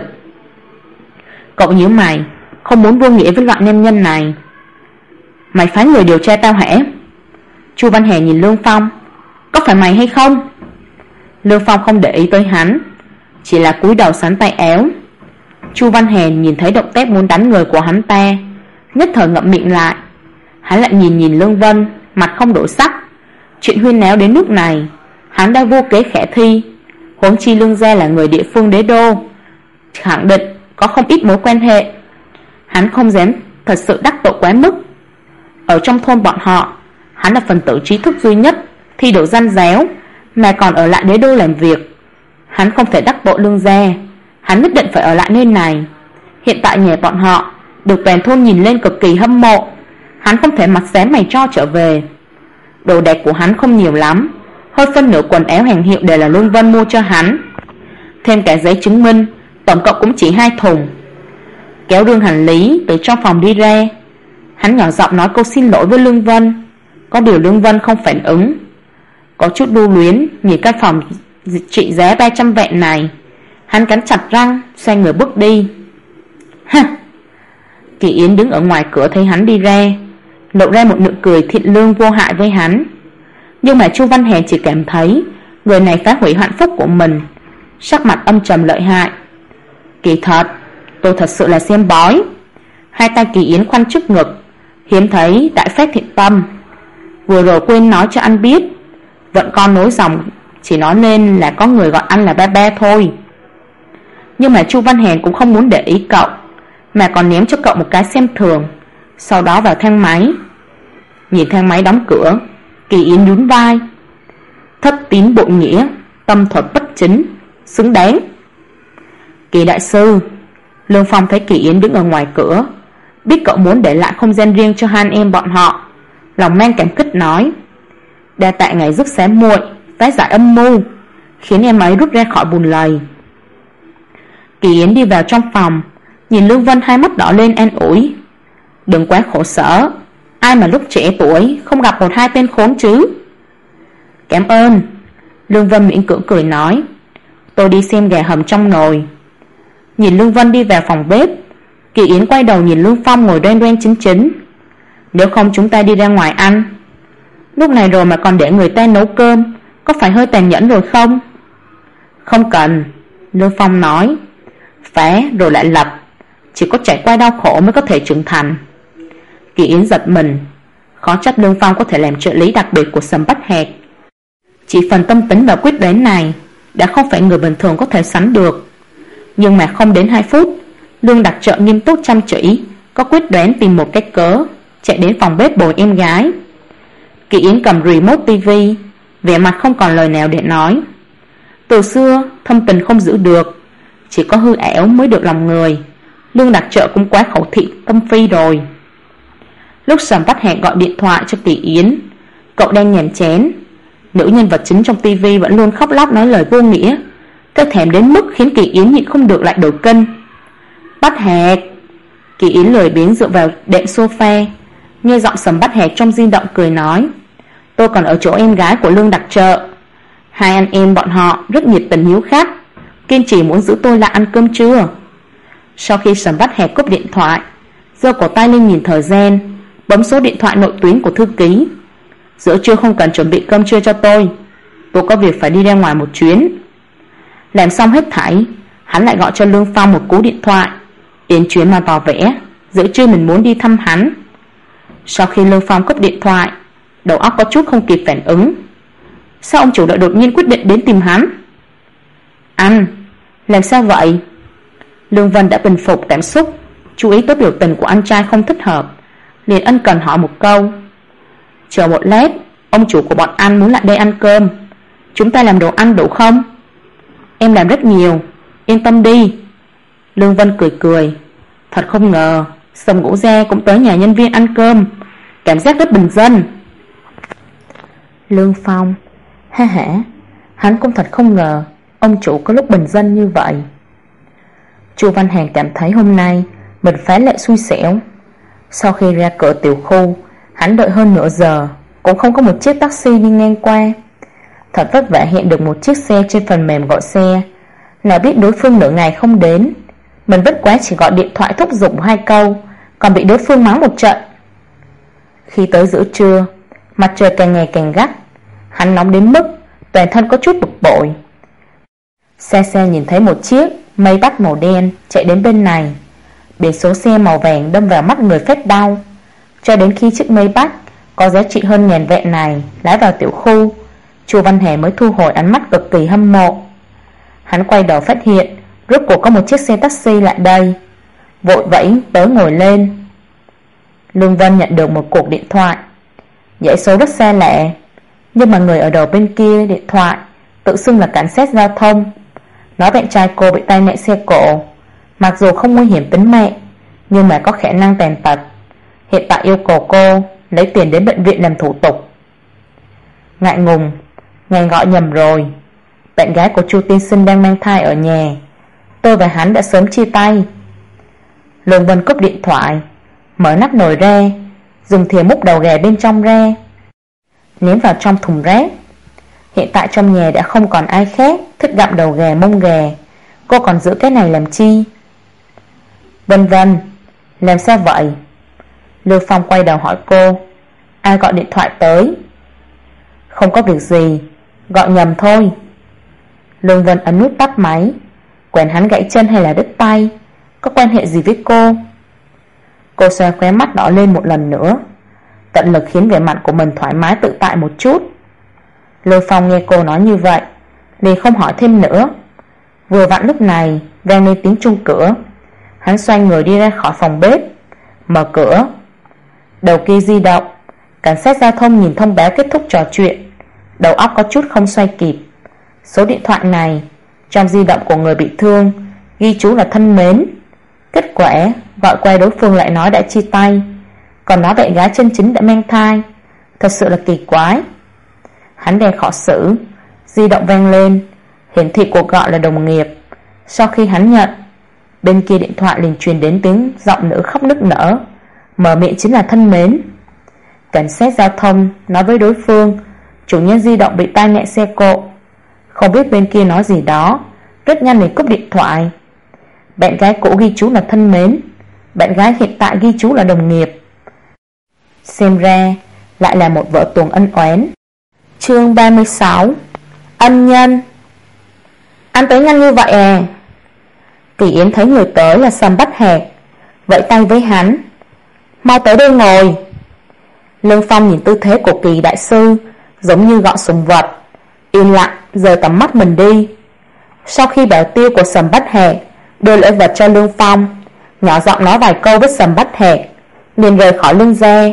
Cậu nhíu mày, không muốn vô nghĩa với loại nam nhân này. Mày phái người điều tra tao hả? Chu Văn Hèn nhìn Lương Phong. Có phải mày hay không? Lương Phong không để ý tới hắn, chỉ là cúi đầu sắn tay áo. Chu Văn Hèn nhìn thấy động tác muốn đánh người của hắn ta, nhất thời ngậm miệng lại. Hắn lại nhìn Lương Vân, mặt không đổi sắc. Chuyện huyên náo đến nước này, hắn đã vô kế khả thi. Huống chi Lương gia là người địa phương đế đô, khẳng định có không ít mối quan hệ. Hắn không dám thật sự đắc tội quá mức. Ở trong thôn bọn họ, hắn là phần tử trí thức duy nhất, thi đỗ danh giáo, mà còn ở lại đế đô làm việc. Hắn không thể đắc tội Lương gia, hắn nhất định phải ở lại nơi này. Hiện tại nhà bọn họ được toàn thôn nhìn lên cực kỳ hâm mộ, hắn không thể mặt xém mày cho trở về. Đồ đạc của hắn không nhiều lắm, hơn phân nửa quần áo hàng hiệu đều là Lương Vân mua cho hắn, thêm cả giấy chứng minh, tổng cộng cũng chỉ 2 thùng. Kéo rương hành lý từ trong phòng đi ra, hắn nhỏ giọng nói câu xin lỗi với Lương Vân. Có điều Lương Vân không phản ứng, có chút lưu luyến nhìn căn phòng trị giá 300 vạn này. Hắn cắn chặt răng, xoay người bước đi. Ha! Kỳ Yến đứng ở ngoài cửa thấy hắn đi ra, lộ ra một nụ cười thiện lương vô hại với hắn. Nhưng mà Chu Văn Hèn chỉ cảm thấy người này phá hủy hạnh phúc của mình, sắc mặt âm trầm lợi hại. Kỳ thật, tôi thật sự là xem bói. Hai tay Kỳ Yến khoanh trước ngực, hiếm thấy đại phép thiện tâm. Vừa rồi quên nói cho anh biết, vẫn còn nối dòng, chỉ nói nên là có người gọi anh là ba ba thôi. Nhưng mà Chu Văn Hèn cũng không muốn để ý cậu, mà còn ném cho cậu một cái xem thường. Sau đó vào thang máy. Nhìn thang máy đóng cửa, Kỳ Yến nhún vai. Thất tín bội nghĩa, tâm thuật bất chính, xứng đáng. Kỳ đại sư. Lương Phong thấy Kỳ Yến đứng ở ngoài cửa, biết cậu muốn để lại không gian riêng cho hai anh em bọn họ, lòng mang cảm kích nói: đa tạ ngày rước sáng muội, phá giải âm mưu, khiến em ấy rút ra khỏi bùn lầy. Kỳ Yến đi vào trong phòng, nhìn Lương Vân hai mắt đỏ lên an ủi: đừng quá khổ sở, ai mà lúc trẻ tuổi không gặp một hai tên khốn chứ. Cảm ơn. Lương Vân miễn cưỡng cười nói: tôi đi xem gà hầm trong nồi. Nhìn Lương Vân đi vào phòng bếp, Kỳ Yến quay đầu nhìn Lương Phong ngồi đoan đoan chính chính. Nếu không chúng ta đi ra ngoài ăn. Lúc này rồi mà còn để người ta nấu cơm, có phải hơi tàn nhẫn rồi không? Không cần. Lương Phong nói: phá rồi lại lập, chỉ có trải qua đau khổ mới có thể trưởng thành. Kỳ Yến giật mình, khó trách Lương Phong có thể làm trợ lý đặc biệt của Sầm Bách Hạc. Chỉ phần tâm tính và quyết đoán này đã không phải người bình thường có thể sánh được. Nhưng mà không đến 2 phút, Lương Đặc Trợ nghiêm túc chăm chỉ, có quyết đoán tìm một cái cớ, chạy đến phòng bếp bồi em gái. Kỳ Yến cầm remote TV, vẻ mặt không còn lời nào để nói. Từ xưa thâm tình không giữ được, chỉ có hư ảo mới được lòng người. Lương Đặc Trợ cũng quá khẩu thị tâm phi rồi. Lúc Sầm Bách Hạc gọi điện thoại cho Kỳ Yến, cậu đang nhàm chán. Nữ nhân vật chính trong TV vẫn luôn khóc lóc nói lời vô nghĩa, cơ thèm đến mức khiến Kỳ Yến nhịn không được lại đổi cân. Bách Hạc. Kỳ Yến lười biếng dựa vào đệm sofa, nghe giọng Sầm Bách Hạc trong di động cười nói: tôi còn ở chỗ em gái của Lương Đặc Trợ. Hai anh em bọn họ rất nhiệt tình hiếu khách, kiên trì muốn giữ tôi lại ăn cơm trưa. Sau khi Sầm Bách Hạc cúp điện thoại, giơ cổ tay lên nhìn thời gian, bấm số điện thoại nội tuyến của thư ký. Giữa trưa không cần chuẩn bị cơm trưa cho tôi có việc phải đi ra ngoài một chuyến. Làm xong hết thảy, hắn lại gọi cho Lương Phong một cú điện thoại, yến chuyến mà tỏ vẻ giữa trưa mình muốn đi thăm hắn. Sau khi Lương Phong cúp điện thoại, đầu óc có chút không kịp phản ứng. Sao ông chủ lại đột nhiên quyết định đến tìm hắn? Anh, làm sao vậy? Lương Vân đã bình phục cảm xúc, chú ý tới biểu tình của anh trai không thích hợp, liền ân cần hỏi một câu. Chờ một lát, ông chủ của bọn anh muốn lại đây ăn cơm. Chúng ta làm đồ ăn đủ không? Em làm rất nhiều, yên tâm đi. Lương Vân cười cười. Thật không ngờ Sầm Ngũ Gia cũng tới nhà nhân viên ăn cơm, cảm giác rất bình dân. Lương Phong ha hả, hắn cũng thật không ngờ ông chủ có lúc bình dân như vậy. Chu Văn Hàn cảm thấy hôm nay mình phá lệ xui xẻo. Sau khi ra cửa tiểu khu, hắn đợi hơn nửa giờ cũng không có một chiếc taxi đi ngang qua. Thật vất vả hẹn được một chiếc xe trên phần mềm gọi xe, nào biết đối phương nửa ngày không đến. Mình bất quá chỉ gọi điện thoại thúc giục 2 câu, còn bị đối phương mắng một trận. Khi tới giữa trưa, mặt trời càng ngày càng gắt, hắn nóng đến mức toàn thân có chút bực bội. Xa xa nhìn thấy một chiếc Maybach màu đen chạy đến bên này, biển số xe màu vàng đâm vào mắt người phết đau. Cho đến khi chiếc Maybach có giá trị hơn ngàn vạn này lái vào tiểu khu, Chu Văn Hề mới thu hồi ánh mắt cực kỳ hâm mộ. Hắn quay đầu phát hiện rốt cuộc có một chiếc xe taxi lại đây, vội vẫy tới ngồi lên. Lương Vân nhận được một cuộc điện thoại, dãy số rất xa lạ, nhưng mà người ở đầu bên kia điện thoại tự xưng là cảnh sát giao thông, nói bạn trai cô bị tai nạn xe cộ, mặc dù không nguy hiểm tính mạng nhưng mà có khả năng tàn tật, hiện tại yêu cầu cô lấy tiền đến bệnh viện làm thủ tục. Ngại ngùng, ngài gọi nhầm rồi, bạn gái của Chu tiên sinh đang mang thai ở nhà, tôi và hắn đã sớm chia tay. Lương Vân cúp điện thoại, mở nắp nồi ra, dùng thìa múc đầu gà bên trong ra, ném vào trong thùng rác. Hiện tại trong nhà đã không còn ai khác thích gặm đầu gà mông gà, cô còn giữ cái này làm chi? Vân Vân, làm sao vậy? Lương Phong quay đầu hỏi cô. Ai gọi điện thoại tới? Không có việc gì, gọi nhầm thôi. Lương Vân ấn nút tắt máy. Quen hắn gãy chân hay là đứt tay, có quan hệ gì với cô? Cô xoa khóe mắt đỏ lên một lần nữa, tận lực khiến vẻ mặt của mình thoải mái tự tại một chút. Lôi Phong nghe cô nói như vậy liền không hỏi thêm nữa. Vừa vặn lúc này vang lên tiếng chuông cửa. Hắn xoay người đi ra khỏi phòng bếp, mở cửa. Đầu kia di động, cảnh sát giao thông nhìn thông báo kết thúc trò chuyện, đầu óc có chút không xoay kịp. Số điện thoại này trong di động của người bị thương ghi chú là thân mến. Kết quả gọi quay đối phương lại nói đã chia tay, còn nói bạn gái chân chính đã mang thai. Thật sự là kỳ quái. Hắn đang khó xử, di động vang lên, hiển thị cuộc gọi là đồng nghiệp. Sau khi hắn nhận, bên kia điện thoại liền truyền đến tiếng giọng nữ khóc nức nở, mở miệng chính là thân mến. Cảnh sát giao thông nói với đối phương chủ nhân di động bị tai nạn xe cộ. Không biết bên kia nói gì đó, rất nhanh liền cúp điện thoại. Bạn gái cũ ghi chú là thân mến, bạn gái hiện tại ghi chú là đồng nghiệp. Xem ra lại là một vợ tuồng ân oán. Chương 36. Ân nhân. Anh tới nhanh như vậy à? Kỳ Yến thấy người tới là Sầm Bách Hạc, vẫy tay với hắn. Mau tới đây ngồi. Lương Phong nhìn tư thế của Kỳ đại sư giống như gọn sùng vật, yên lặng rời tầm mắt mình đi. Sau khi bảo tiêu của Sầm Bách Hạc đưa lễ vật cho Lương Phong, nhỏ giọng nói vài câu với Sầm Bách Hạc, liền rời khỏi Lương gia.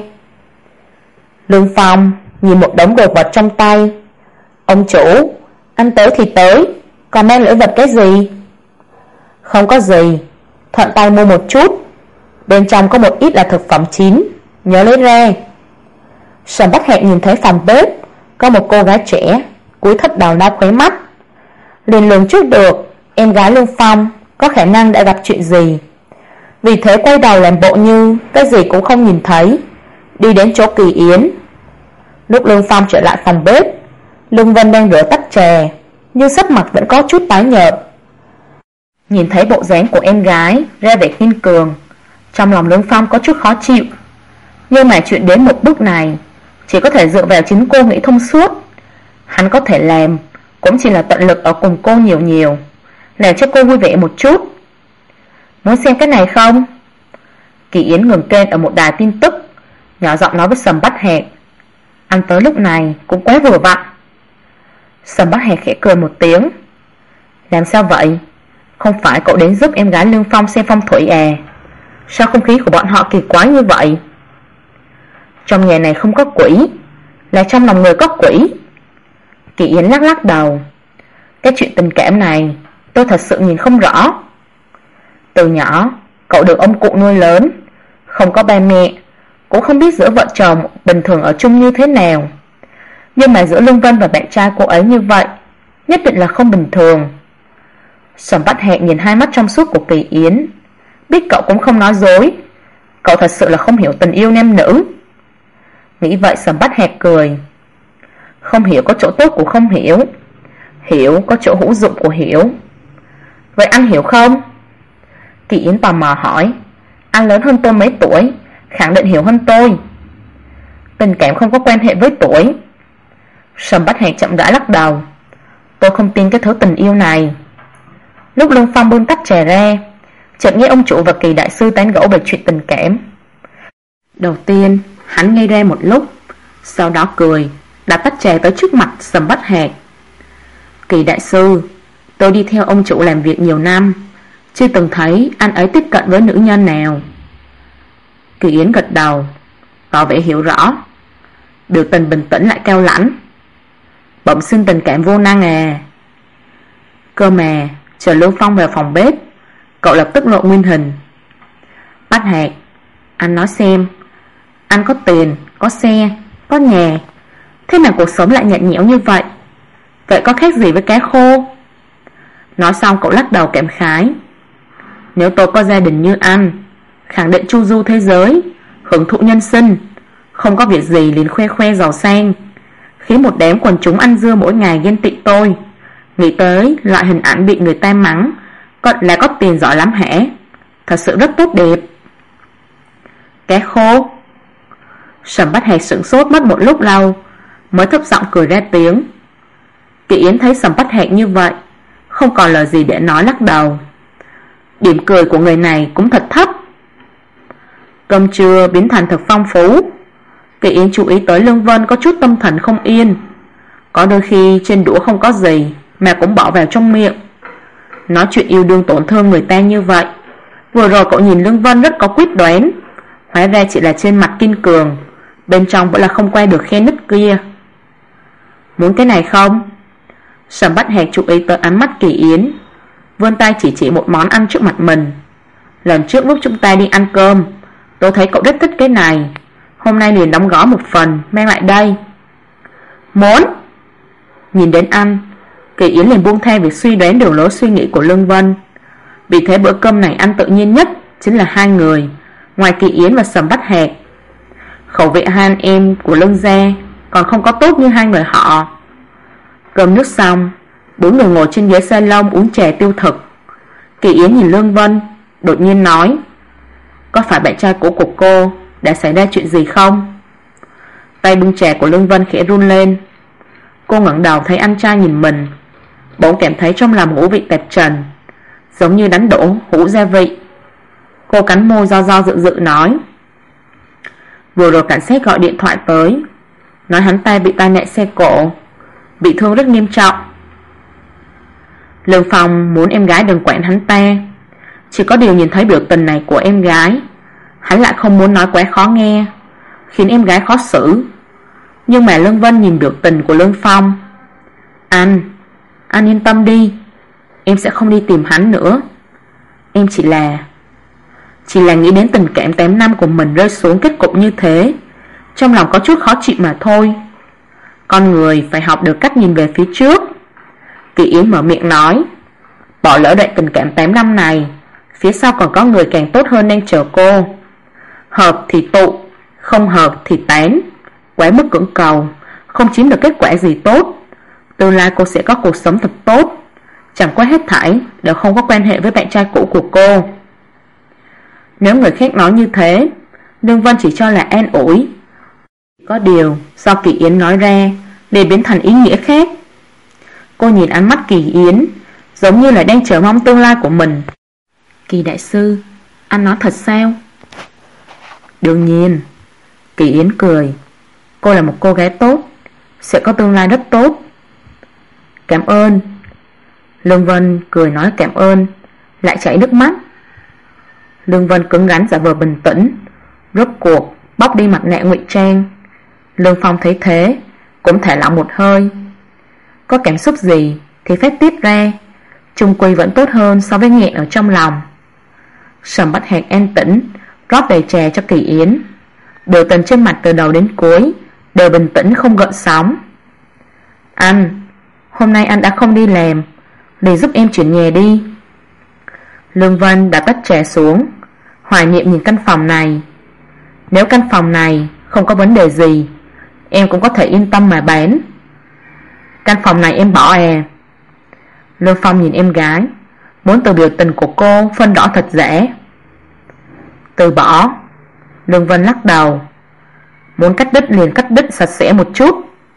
Lương Phong nhìn một đống đồ vật trong tay. Ông chủ, anh tới thì tới, còn mang lễ vật cái gì? Không có gì, thuận tay mua một chút, bên trong có một ít là thực phẩm chín, nhớ lấy ra. Sầm Bách Hạc nhìn thấy phòng bếp có một cô gái trẻ cúi thấp đầu lau khóe mắt, liền lường trước được em gái Lương Phong có khả năng đã gặp chuyện gì, vì thế quay đầu làm bộ như cái gì cũng không nhìn thấy, đi đến chỗ Kỳ Yến. Lúc Lương Phong trở lại phòng bếp, Lương Vân đang rửa tách trà, nhưng sắc mặt vẫn có chút tái nhợt. Nhìn thấy bộ dáng của em gái ra vẻ kiên cường, trong lòng Lương Phong có chút khó chịu. Nhưng mà chuyện đến một bước này chỉ có thể dựa vào chính cô nghĩ thông suốt. Hắn có thể làm cũng chỉ là tận lực ở cùng cô nhiều nhiều, làm cho cô vui vẻ một chút. Muốn xem cái này không? Kỳ Yến ngừng kênh ở một đài tin tức, nhỏ giọng nói với Sầm Bách Hạc. Anh tới lúc này cũng quá vừa vặn. Sầm Bách Hạc khẽ cười một tiếng. Làm sao vậy? Không phải cậu đến giúp em gái Lương Phong xem phong thủy à? Sao không khí của bọn họ kỳ quái như vậy? Trong nhà này không có quỷ, là trong lòng người có quỷ. Kỳ Yến lắc lắc đầu. Cái chuyện tình cảm này tôi thật sự nhìn không rõ. Từ nhỏ cậu được ông cụ nuôi lớn, không có ba mẹ, cũng không biết giữa vợ chồng bình thường ở chung như thế nào. Nhưng mà giữa Lương Vân và bạn trai cô ấy như vậy, nhất định là không bình thường. Sầm Bách Hạc nhìn hai mắt trong suốt của Kỳ Yến, biết cậu cũng không nói dối. Cậu thật sự là không hiểu tình yêu nam nữ. Nghĩ vậy Sầm Bách Hạc cười. Không hiểu có chỗ tốt của không hiểu, hiểu có chỗ hữu dụng của hiểu. Vậy anh hiểu không? Kỳ Yến tò mò hỏi. Anh lớn hơn tôi mấy tuổi, khẳng định hiểu hơn tôi. Tình cảm không có quan hệ với tuổi. Sầm Bách Hạc chậm rãi lắc đầu. Tôi không tin cái thứ tình yêu này. Lúc Lương Phong bưng tách trà ra, chợt nghe ông chủ và Kỳ đại sư tán gẫu về chuyện tình cảm. Đầu tiên hắn ngây ra một lúc, sau đó cười, đặt tách trà tới trước mặt Sầm Bách Hạc. Kỳ đại sư, tôi đi theo ông chủ làm việc nhiều năm, chưa từng thấy anh ấy tiếp cận với nữ nhân nào. Kỳ Yến gật đầu, tỏ vẻ hiểu rõ. Biểu tình bình tĩnh lại cao lãnh. Bỗng sinh tình cảm vô năng à? Cơ mà chờ Lương Phong vào phòng bếp, cậu lập tức lộ nguyên hình. Bách Hạc, anh nói xem, anh có tiền, có xe, có nhà, thế mà cuộc sống lại nhạt nhẽo như vậy? Vậy có khác gì với cá khô? Nói xong cậu lắc đầu cảm khái. Nếu tôi có gia đình như anh, khẳng định chu du thế giới, hưởng thụ nhân sinh, không có việc gì liền khoe khoe giàu sang, khiến một đám quần chúng ăn dưa mỗi ngày ghen tị tôi. Nghĩ tới loại hình ảnh bị người ta mắng là có tiền giỏi lắm hả? Thật sự rất tốt đẹp. Cá khô? Sầm Bách Hạc sửng sốt mất một lúc lâu, mới thấp giọng cười ra tiếng. Kỳ Yến thấy Sầm Bách Hạc như vậy, không còn lời gì để nói, lắc đầu. Điểm cười của người này cũng thật thấp. Cơm trưa biến thành thật phong phú. Kỳ Yến chú ý tới Lương Vân có chút tâm thần không yên. Có đôi khi trên đũa không có gì mà cũng bỏ vào trong miệng. Nói chuyện yêu đương tổn thương người ta như vậy. Vừa rồi cậu nhìn Lương Vân rất có quyết đoán, hóa ra chỉ là trên mặt kiên cường, bên trong vẫn là không qua được khe nứt kia. Muốn cái này không? Sầm Bách Hạc chú ý tới ánh mắt Kỳ Yến, vươn tay chỉ một món ăn trước mặt mình. Lần trước lúc chúng ta đi ăn cơm, tôi thấy cậu rất thích cái này, hôm nay liền đóng gói một phần mang lại đây. Muốn? Nhìn đến ăn, Kỳ Yến liền buông tha việc suy đoán đường lối suy nghĩ của Lương Vân. Vì thế bữa cơm này ăn tự nhiên nhất chính là hai người, ngoài Kỳ Yến và Sầm Bách Hạc. Khẩu vị hai anh em của Lương gia còn không có tốt như hai người họ. Cơm nước xong, bốn người ngồi trên ghế salon uống trà tiêu thực. Kỳ Yến nhìn Lương Vân, đột nhiên nói. Có phải bạn trai cũ của cô đã xảy ra chuyện gì không? Tay bưng trà của Lương Vân khẽ run lên. Cô ngẩng đầu thấy anh trai nhìn mình, bỗng cảm thấy trong lòng ngũ vị tạp trần, giống như đánh đổ hũ gia vị. Cô cắn môi do dự nói. Vừa rồi cảnh sát gọi điện thoại tới, nói hắn ta bị tai nạn xe cộ, bị thương rất nghiêm trọng. Lương Phong muốn em gái đừng quản hắn ta, chỉ có điều nhìn thấy biểu tình này của em gái, hắn lại không muốn nói quá khó nghe, khiến em gái khó xử. Nhưng mà Lương Vân nhìn biểu tình của Lương Phong. Anh yên tâm đi, em sẽ không đi tìm hắn nữa. Em chỉ là nghĩ đến tình cảm 8 năm của mình rơi xuống kết cục như thế, trong lòng có chút khó chịu mà thôi. Con người phải học được cách nhìn về phía trước. Kỳ Yến mở miệng nói. Bỏ lỡ đoạn tình cảm 8 năm này, phía sau còn có người càng tốt hơn đang chờ cô. Hợp thì tụ, không hợp thì tán. Quá mức cưỡng cầu, không chiếm được kết quả gì tốt. Tương lai cô sẽ có cuộc sống thật tốt, chẳng qua hết thảy đều không có quan hệ với bạn trai cũ của cô. Nếu người khác nói như thế, Lương Vân chỉ cho là an ủi. Có điều do Kỳ Yến nói ra để biến thành ý nghĩa khác. Cô nhìn ánh mắt Kỳ Yến, giống như là đang chờ mong tương lai của mình. Kỳ đại sư, anh nói thật sao? Đương nhiên. Kỳ Yến cười. Cô là một cô gái tốt, sẽ có tương lai rất tốt. Cảm ơn. Lương Vân cười nói cảm ơn, lại chảy nước mắt. Lương Vân cứng rắn giả vờ bình tĩnh, rốt cuộc bóc đi mặt nạ ngụy trang. Lương Phong thấy thế cũng thả lỏng một hơi. Có cảm xúc gì thì phép tiết ra, chung quy vẫn tốt hơn so với nghẹn ở trong lòng. Sầm Bách Hạc an tĩnh rót đầy trà cho Kỳ Yến. Biểu tình trên mặt từ đầu đến cuối đều bình tĩnh không gợn sóng. Anh, hôm nay anh đã không đi làm, để giúp em chuyển nhà đi. Lương Vân đã tắt trà xuống, hoài niệm nhìn căn phòng này. Nếu căn phòng này không có vấn đề gì, em cũng có thể yên tâm mà bán. Căn phòng này em bỏ à? Lương Phong nhìn em gái, muốn từ biểu tình của cô phân rõ thật dễ. Từ bỏ. Lương Vân lắc đầu. Muốn cắt đứt liền cắt đứt sạch sẽ một chút.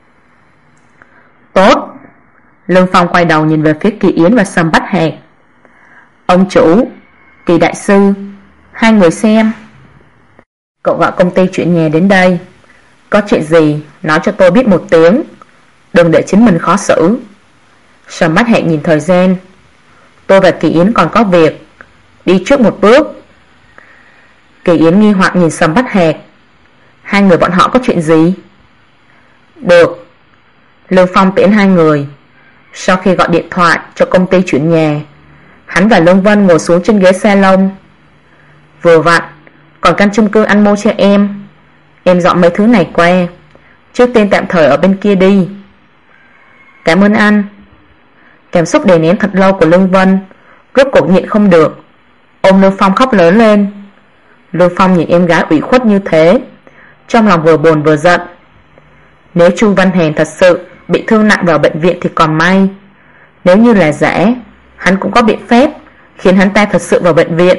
Tốt. Lương Phong quay đầu nhìn về phía Kỳ Yến và Sầm Bách Hạc. Ông chủ, Kỳ đại sư, hai người xem. Cậu gọi công ty chuyển nhà đến đây. Có chuyện gì nói cho tôi biết một tiếng, đừng để chính mình khó xử. Sầm Bách Hạc nhìn thời gian. Tôi và Kỳ Yến còn có việc, đi trước một bước. Kỳ Yến nghi hoặc nhìn Sầm Bách Hạc. Hai người bọn họ có chuyện gì? Được. Lương Phong tiễn hai người. Sau khi gọi điện thoại cho công ty chuyển nhà, hắn và Lương Vân ngồi xuống trên ghế salon. Vừa vặn còn căn chung cư anh mua cho em dọn mấy thứ này qua, trước tiên tạm thời ở bên kia đi. Cảm ơn anh. Cảm xúc đè nén thật lâu của Lương Vân rốt cuộc nhịn không được, ôm Lương Phong khóc lớn lên. Lương Phong nhìn em gái ủy khuất như thế, trong lòng vừa buồn vừa giận. Nếu Chu Văn Hèn thật sự bị thương nặng vào bệnh viện thì còn may, nếu như là giả, hắn cũng có biện pháp khiến hắn ta thật sự vào bệnh viện.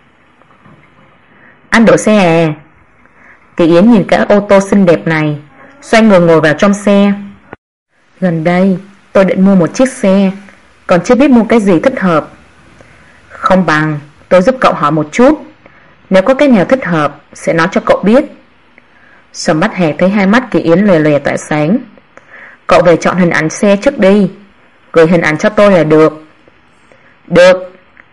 Anh đổ xe à? Kỳ Yến nhìn cả ô tô xinh đẹp này, xoay người ngồi vào trong xe. Gần đây tôi định mua một chiếc xe, còn chưa biết mua cái gì thích hợp. Không bằng tôi giúp cậu hỏi một chút, nếu có cái nào thích hợp sẽ nói cho cậu biết. Sầm Bách Hạc thấy hai mắt Kỳ Yến lòe lòe tỏa sáng. Cậu về chọn hình ảnh xe trước đi, gửi hình ảnh cho tôi là được. Được.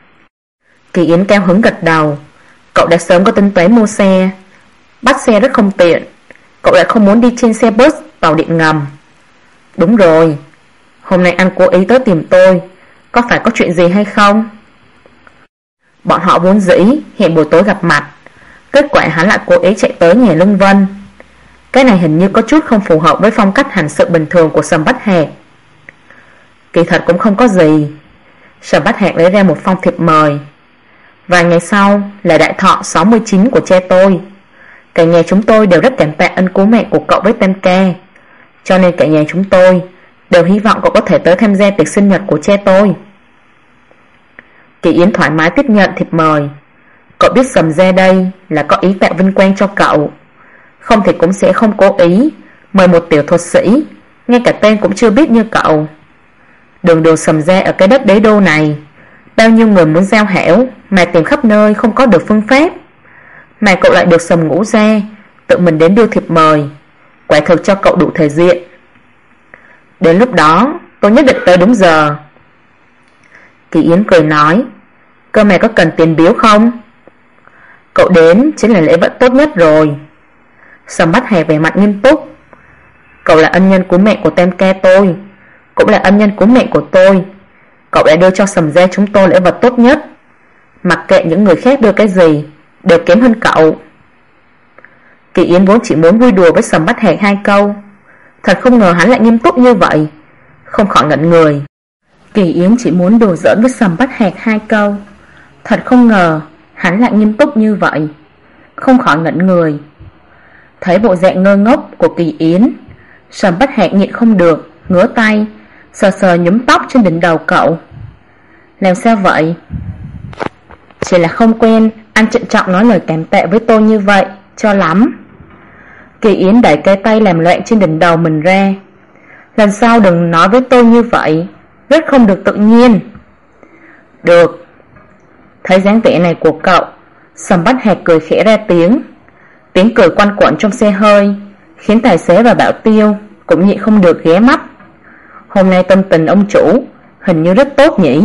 Kỳ Yến cao hứng gật đầu. Cậu đã sớm có tính toán mua xe, bắt xe rất không tiện, cậu lại không muốn đi trên xe bus, tàu điện ngầm. Đúng rồi, hôm nay anh cố ý tới tìm tôi, có phải có chuyện gì hay không? Bọn họ vốn dĩ hẹn buổi tối gặp mặt, kết quả hắn lại cố ý chạy tới nhà Lương Vân. Cái này hình như có chút không phù hợp với phong cách hành sự bình thường của Sầm Bách Hạc. Kỳ thật cũng không có gì. Sầm Bách Hạc lấy ra một phong thiệp mời. Vài ngày sau là đại thọ 69 của cha tôi. Cả nhà chúng tôi đều rất cảm tạ ân cứu mạng của cậu với Tam Ca, cho nên cả nhà chúng tôi đều hy vọng cậu có thể tới tham gia tiệc sinh nhật của cha tôi. Kỳ Yến thoải mái tiếp nhận thiệp mời. Cậu biết Sầm ra đây là có ý tạo vinh quang cho cậu, không thì cũng sẽ không cố ý mời một tiểu thuật sĩ ngay cả tên cũng chưa biết như cậu. Đường đường Sầm ra ở cái đất đế đô này, bao nhiêu người muốn giao hảo mà tìm khắp nơi không có được phương pháp, mà cậu lại được Sầm Ngũ ra tự mình đến đưa thiệp mời, quả thực cho cậu đủ thể diện. Đến lúc đó tôi nhất định tới đúng giờ. Kỳ Yến cười nói. Cơ mà có cần tiền biếu không? Cậu đến chính là lễ vật tốt nhất rồi. Sầm Bách Hạc vẻ mặt nghiêm túc. Cậu là ân nhân cứu mẹ của Tam Ca tôi, cũng là ân nhân cứu mẹ của tôi. Cậu đã đưa cho Sầm gia chúng tôi lễ vật tốt nhất, mặc kệ những người khác đưa cái gì đều kém hơn cậu. Kỳ Yến vốn chỉ muốn vui đùa với Sầm Bách Hạc hai câu, thật không ngờ hắn lại nghiêm túc như vậy, không khỏi ngẩn người. Kỳ Yến chỉ muốn đùa giỡn với Sầm Bách Hạc hai câu, thật không ngờ hắn lại nghiêm túc như vậy, không khỏi ngẩn người. Thấy bộ dạng ngơ ngốc của Kỳ Yến, Sầm Bách Hạc nhịn không được ngứa tay sờ sờ nhúm tóc trên đỉnh đầu cậu. Làm sao vậy? Chỉ là không quen anh trịnh trọng nói lời cảm tạ với tôi như vậy cho lắm. Kỳ Yến đẩy cái tay làm loạn trên đỉnh đầu mình ra. Lần sau đừng nói với tôi như vậy, rất không được tự nhiên. Được. Thấy dáng vẻ này của cậu, Sầm Bách Hạc cười khẽ ra tiếng. Tiếng cười quanh quẩn trong xe hơi khiến tài xế và Bảo Tiêu cũng nhịn không được ghé mắt. Hôm nay tâm tình ông chủ hình như rất tốt nhỉ.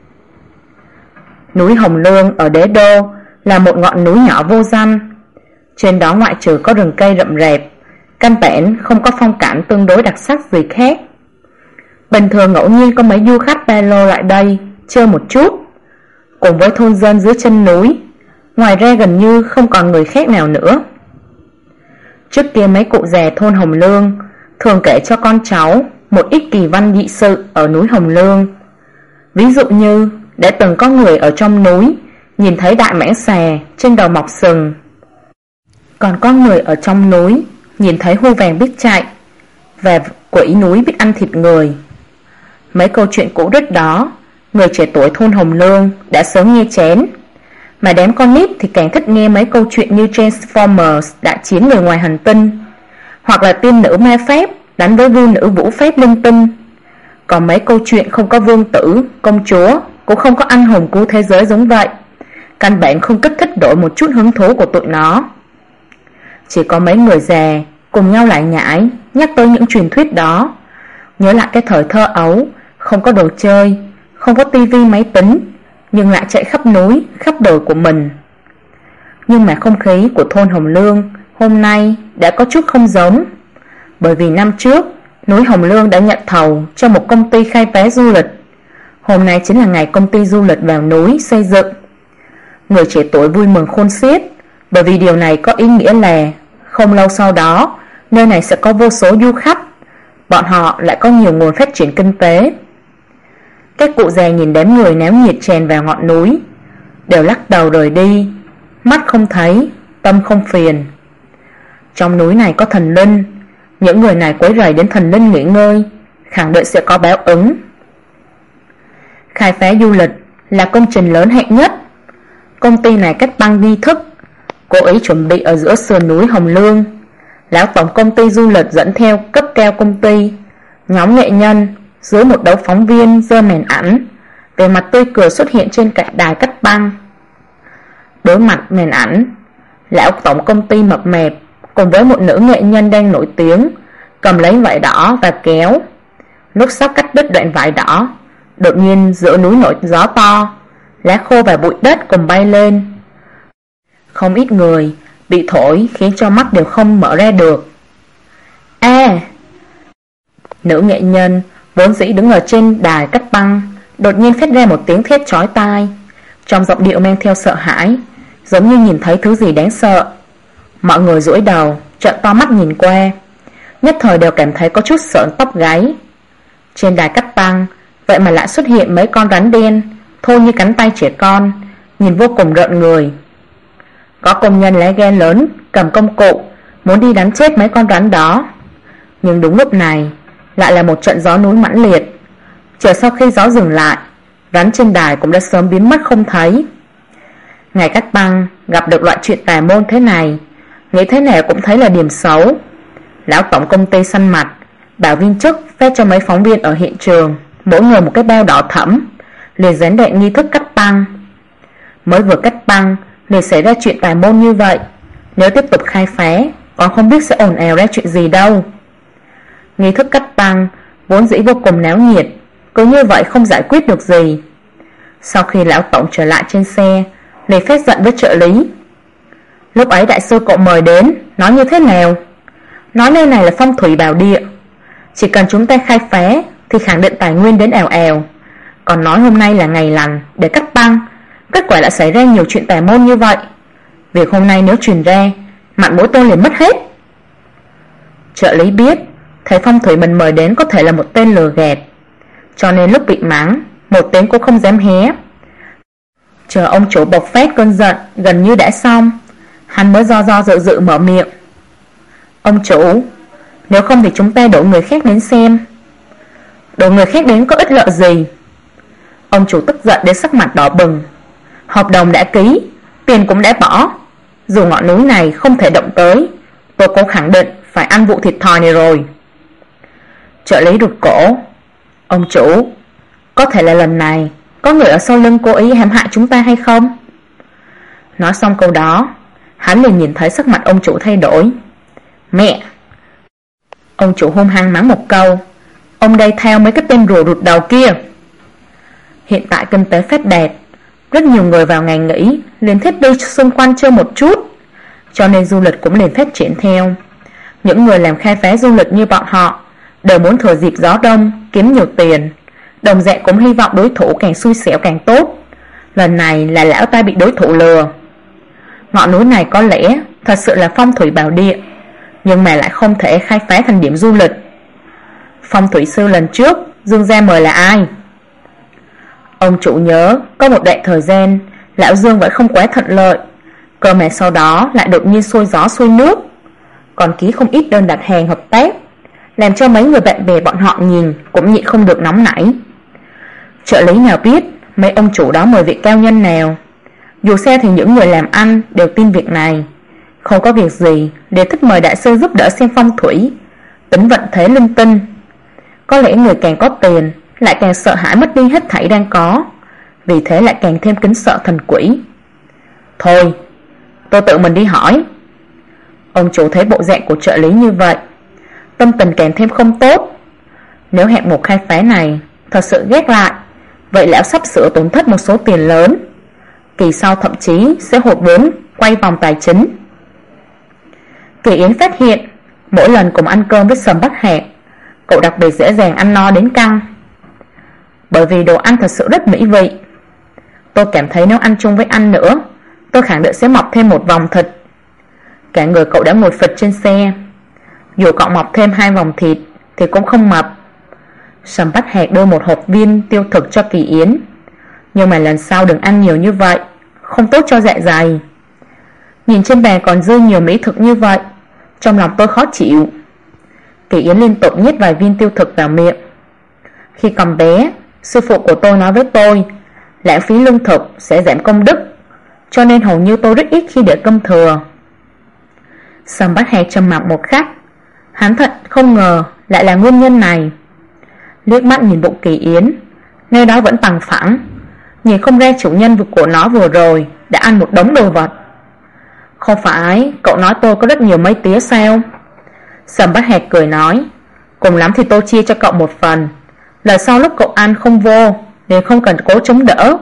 Núi Hồng Lương ở Đế Đô là một ngọn núi nhỏ vô danh. Trên đó ngoại trừ có rừng cây rậm rạp, căn bản không có phong cảnh tương đối đặc sắc gì khác. Bình thường ngẫu nhiên có mấy du khách ba lô lại đây chơi một chút, cùng với thôn dân dưới chân núi. Ngoài ra gần như không còn người khác nào nữa. Trước kia mấy cụ già thôn Hồng Lương thường kể cho con cháu một ít kỳ văn dị sự ở núi Hồng Lương. Ví dụ như đã từng có người ở trong núi nhìn thấy đại mãng xà trên đầu mọc sừng, còn có người ở trong núi nhìn thấy hươu vàng biết chạy, và quỷ núi biết ăn thịt người. Mấy câu chuyện cũ rích đó người trẻ tuổi thôn Hồng Lương đã sớm nghe chén, mà đám con nít thì càng thích nghe mấy câu chuyện như Transformers đại chiến người ngoài hành tinh, hoặc là tiên nữ ma pháp đánh với vương nữ vũ pháp linh tinh. Còn mấy câu chuyện không có vương tử, công chúa, cũng không có anh hùng cứu thế giới giống vậy, căn bản không kích thích đổi một chút hứng thú của tụi nó. Chỉ có mấy người già cùng nhau lại nhải nhắc tới những truyền thuyết đó, nhớ lại cái thời thơ ấu, không có đồ chơi, không có tivi máy tính, nhưng lại chạy khắp núi, khắp đồi của mình. Nhưng mà không khí của thôn Hồng Lương hôm nay đã có chút không giống, bởi vì năm trước núi Hồng Lương đã nhận thầu cho một công ty khai phá du lịch. Hôm nay chính là ngày công ty du lịch vào núi xây dựng. Người trẻ tuổi vui mừng khôn xiết, bởi vì điều này có ý nghĩa là không lâu sau đó nơi này sẽ có vô số du khách, bọn họ lại có nhiều nguồn phát triển kinh tế. Các cụ già nhìn đám người náo nhiệt tràn vào ngọn núi đều lắc đầu rời đi, mắt không thấy, tâm không phiền. Trong núi này có thần linh, những người này quấy rầy đến thần linh nghỉ ngơi, khẳng định sẽ có báo ứng. Khai phá du lịch là công trình lớn hạng nhất. Công ty này cách băng nghi thức, cố ý chuẩn bị ở giữa sườn núi Hồng Lương. Lão tổng công ty du lịch dẫn theo cấp cao công ty, nhóm nghệ nhân dưới một đấu phóng viên giơ màn ảnh, về mặt tươi cười xuất hiện trên cả đài cắt băng. Đối mặt màn ảnh, lão tổng công ty mập mạp cùng với một nữ nghệ nhân đang nổi tiếng cầm lấy vải đỏ và kéo. Lúc sắp cắt đứt đoạn vải đỏ, đột nhiên giữa núi nổi gió to, lá khô và bụi đất cùng bay lên. Không ít người bị thổi khiến cho mắt đều không mở ra được. Nữ nghệ nhân vốn dĩ đứng ở trên đài cắt băng đột nhiên phát ra một tiếng thét chói tai, trong giọng điệu mang theo sợ hãi, giống như nhìn thấy thứ gì đáng sợ. Mọi người duỗi đầu trợn to mắt nhìn qua, nhất thời đều cảm thấy có chút sởn tóc gáy. Trên đài cắt băng vậy mà lại xuất hiện mấy con rắn đen thô như cánh tay trẻ con, nhìn vô cùng rợn người. Có công nhân lá gan lớn cầm công cụ muốn đi đánh chết mấy con rắn đó, nhưng đúng lúc này lại là một trận gió núi mãnh liệt. Chờ sau khi gió dừng lại, rắn trên đài cũng đã sớm biến mất không thấy. Ngày cắt băng gặp được loại chuyện tà môn thế này, nghĩ thế nào cũng thấy là điểm xấu. Lão tổng công ty xanh mặt bảo viên chức phát cho mấy phóng viên ở hiện trường mỗi người một cái bao đỏ thẫm, liền gián đoạn nghi thức cắt băng. Mới vừa cắt băng liền xảy ra chuyện tà môn như vậy, nếu tiếp tục khai phá còn không biết sẽ ồn ào ra chuyện gì đâu. Nghi thức cắt băng vốn dĩ vô cùng náo nhiệt, cứ như vậy không giải quyết được gì. Sau khi lão tổng trở lại trên xe, liền phát giận với trợ lý. Lúc ấy đại sư cậu mời đến, nói như thế nào? Nói nơi này là phong thủy bảo địa, chỉ cần chúng ta khai phá thì khẳng định tài nguyên đến ào ào. Còn nói hôm nay là ngày lành để cắt băng, kết quả lại xảy ra nhiều chuyện tà môn như vậy. Việc hôm nay nếu truyền ra, mặt mũi tôi liền mất hết. Trợ lý biết thầy phong thủy mình mời đến có thể là một tên lừa gạt, cho nên lúc bị mắng một tiếng cũng không dám hé. Chờ ông chủ bộc phát cơn giận gần như đã xong, hắn mới do dự mở miệng. Ông chủ, nếu không thì chúng ta đổ người khác đến xem. Đổ người khác đến có ích lợi gì? Ông chủ tức giận đến sắc mặt đỏ bừng. Hợp đồng đã ký, tiền cũng đã bỏ, dù ngọn núi này không thể động tới, tôi cũng khẳng định phải ăn vụ thịt thòi này rồi. Trợ lý rụt cổ. Ông chủ, có thể là lần này có người ở sau lưng cố ý hãm hại chúng ta hay không? Nói xong câu đó, hắn liền nhìn thấy sắc mặt ông chủ thay đổi. Mẹ! Ông chủ hung hăng mắng một câu. Ông đây theo mấy cái tên rùa rụt đầu kia. Hiện tại kinh tế phát đạt, rất nhiều người vào ngày nghỉ liền thích đi xung quanh chơi một chút, cho nên du lịch cũng liền phát triển theo. Những người làm khai phá du lịch như bọn họ đều muốn thừa dịp gió đông kiếm nhiều tiền, đồng dạng cũng hy vọng đối thủ càng xui xẻo càng tốt. Lần này là lão ta bị đối thủ lừa. Ngọn núi này có lẽ thật sự là phong thủy bảo địa, nhưng mà lại không thể khai phá thành điểm du lịch. Phong thủy sư lần trước Dương gia mời là ai? Ông chủ nhớ có một đoạn thời gian lão Dương vẫn không quá thuận lợi, cơ mà sau đó lại đột nhiên xuôi gió xuôi nước, còn ký không ít đơn đặt hàng hợp tác, làm cho mấy người bạn bè bọn họ nhìn cũng nhịn không được nóng nảy. Trợ lý nào biết mấy ông chủ đó mời vị cao nhân nào. Dù sao thì những người làm ăn đều tin việc này, không có việc gì để thích mời đại sư giúp đỡ xem phong thủy, tính vận thế linh tinh. Có lẽ người càng có tiền lại càng sợ hãi mất đi hết thảy đang có, vì thế lại càng thêm kính sợ thần quỷ. Thôi, tôi tự mình đi hỏi. Ông chủ thấy bộ dạng của trợ lý như vậy, tâm tình càng thêm không tốt. Nếu hạng mục khai phá này thật sự ghét lại, vậy lão sắp sửa tổn thất một số tiền lớn, kỳ sau thậm chí sẽ hụt vốn quay vòng tài chính. Kỳ Yến phát hiện mỗi lần cùng ăn cơm với Sầm Bắc Hạc, cậu đặc biệt dễ dàng ăn no đến căng, bởi vì đồ ăn thật sự rất mỹ vị. Tôi cảm thấy nếu ăn chung với anh nữa, tôi khẳng định sẽ mọc thêm một vòng thịt. Cả người cậu đã ngồi phịch trên xe, dù cậu mọc thêm 2 vòng thịt thì cũng không mập. Sầm Bắc Hạc đưa một hộp viên tiêu thực cho Kỳ Yến. Nhưng mà lần sau đừng ăn nhiều như vậy, không tốt cho dạ dày. Nhìn trên bàn còn dư nhiều mỹ thực như vậy, trong lòng tôi khó chịu. Kỳ Yến liên tục nhét vài viên tiêu thực vào miệng. Khi còn bé, sư phụ của tôi nói với tôi, lãng phí lương thực sẽ giảm công đức, cho nên hầu như tôi rất ít khi để cơm thừa. Sầm Bắc Hạc trầm mặc một khắc, hắn thật không ngờ lại là nguyên nhân này. Liếc mắt nhìn bụng Kỳ Yến, nơi đó vẫn bằng phẳng, nhìn không ra chủ nhân của nó vừa rồi đã ăn một đống đồ vật. Không phải cậu nói tôi có rất nhiều mấy tía sao? Sầm Bắc Hạc cười nói, cùng lắm thì tôi chia cho cậu một phần, lần sau lúc cậu ăn không vô nên không cần cố chống đỡ.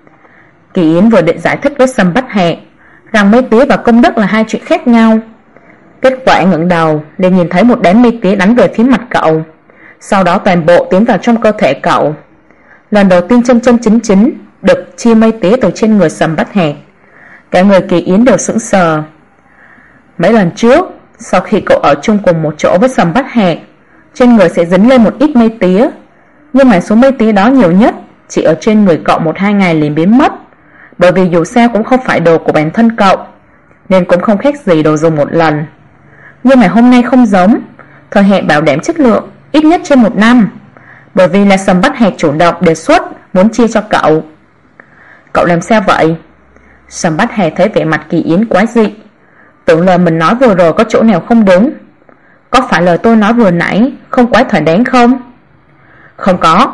Kỳ Yến vừa định giải thích với Sầm Bắc Hạc rằng mấy tía và công đức là hai chuyện khác nhau, kết quả ngẩng đầu liền nhìn thấy một đám mây tía đánh về phía mặt cậu, sau đó toàn bộ tiến vào trong cơ thể cậu. Lần đầu tiên chân chân chính chính được chia mây tía từ trên người Sầm Bắc Hạc, cả người Kỳ Yến đều sững sờ. Mấy lần trước, sau khi cậu ở chung cùng một chỗ với Sầm Bắc Hạc, trên người sẽ dính lên một ít mây tía, nhưng mà số mây tía đó nhiều nhất chỉ ở trên người cậu 1-2 ngày liền biến mất, bởi vì dù sao cũng không phải đồ của bản thân cậu, nên cũng không khác gì đồ dùng một lần. Nhưng mà hôm nay không giống, thời hạn bảo đảm chất lượng ít nhất trên 1 năm, bởi vì là Sầm Bắc Hạc chủ động đề xuất muốn chia cho cậu. Cậu làm sao vậy? Sầm Bắc Hạc thấy vẻ mặt Kỳ Yến quái dị, tưởng lời mình nói vừa rồi có chỗ nào không đúng. Có phải lời tôi nói vừa nãy không quá thỏa đáng không? Không có.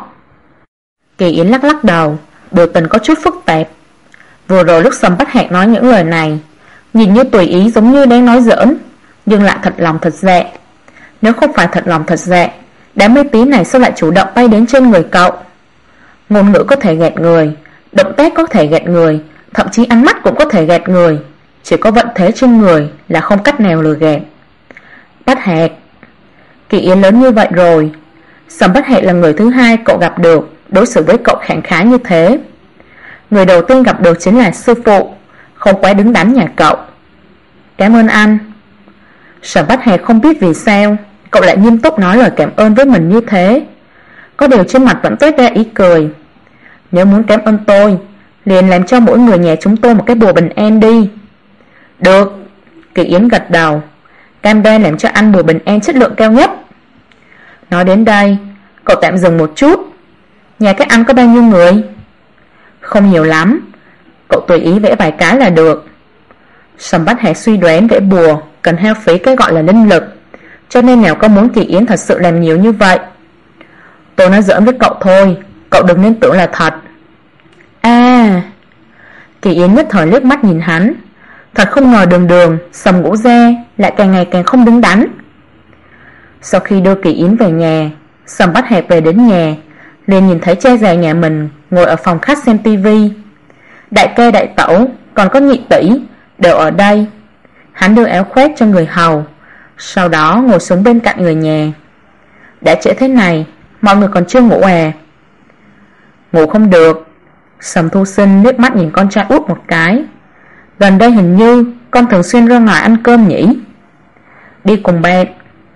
Kỳ Yến lắc lắc đầu, biểu tình có chút phức tạp. Vừa rồi lúc Sầm Bắc Hạc nói những lời này, nhìn như tùy ý giống như đang nói giỡn, nhưng lại thật lòng thật dạ. Nếu không phải thật lòng thật dạ, đám mê tí này sao lại chủ động bay đến trên người cậu? Ngôn ngữ có thể gạt người, động tác có thể gạt người, thậm chí ánh mắt cũng có thể gạt người, chỉ có vận thế trên người là không cách nào lừa gạt. Bắc Hạc. Kỳ Yến lớn như vậy rồi, Sầm Bắc Hạc là người thứ hai cậu gặp được đối xử với cậu khẳng khái như thế. Người đầu tiên gặp được chính là sư phụ, không quá đứng đắn nhà cậu. Cảm ơn anh. Sầm Bắc Hạc không biết vì sao cậu lại nghiêm túc nói lời cảm ơn với mình như thế, có điều trên mặt vẫn toát ra ý cười. Nếu muốn cảm ơn tôi, liền làm cho mỗi người nhà chúng tôi một cái bùa bình an đi. Được. Kỳ Yến gật đầu, cam đoan làm cho ăn bùa bình an chất lượng cao nhất. Nói đến đây, cậu tạm dừng một chút. Nhà các anh có bao nhiêu người? Không nhiều lắm, cậu tùy ý vẽ vài cái là được. Sầm Bắc Hạc suy đoán vẽ bùa cần hao phí cái gọi là linh lực, cho nên nào có muốn Kỳ Yến thật sự làm nhiều như vậy. Tôi nói giỡn với cậu thôi, cậu đừng nên tưởng là thật. À. Kỳ Yến nhất thời liếc mắt nhìn hắn, Thật không ngờ đường đường Sầm Ngũ Gia lại càng ngày càng không đứng đắn. Sau khi đưa Kỳ Yến về nhà, Sầm Bách Hạc về đến nhà liền nhìn thấy cha già nhà mình ngồi ở phòng khách xem tivi. Đại ca đại tẩu còn có nhị tỷ đều ở đây. Hắn đưa áo khoác cho người hầu, sau đó ngồi xuống bên cạnh người nhà. Đã trễ thế này, mọi người còn chưa ngủ à? Ngủ không được. Sầm Thu Sinh liếc mắt nhìn con trai út một cái. Gần đây hình như con thường xuyên ra ngoài ăn cơm nhỉ? Đi cùng bạn.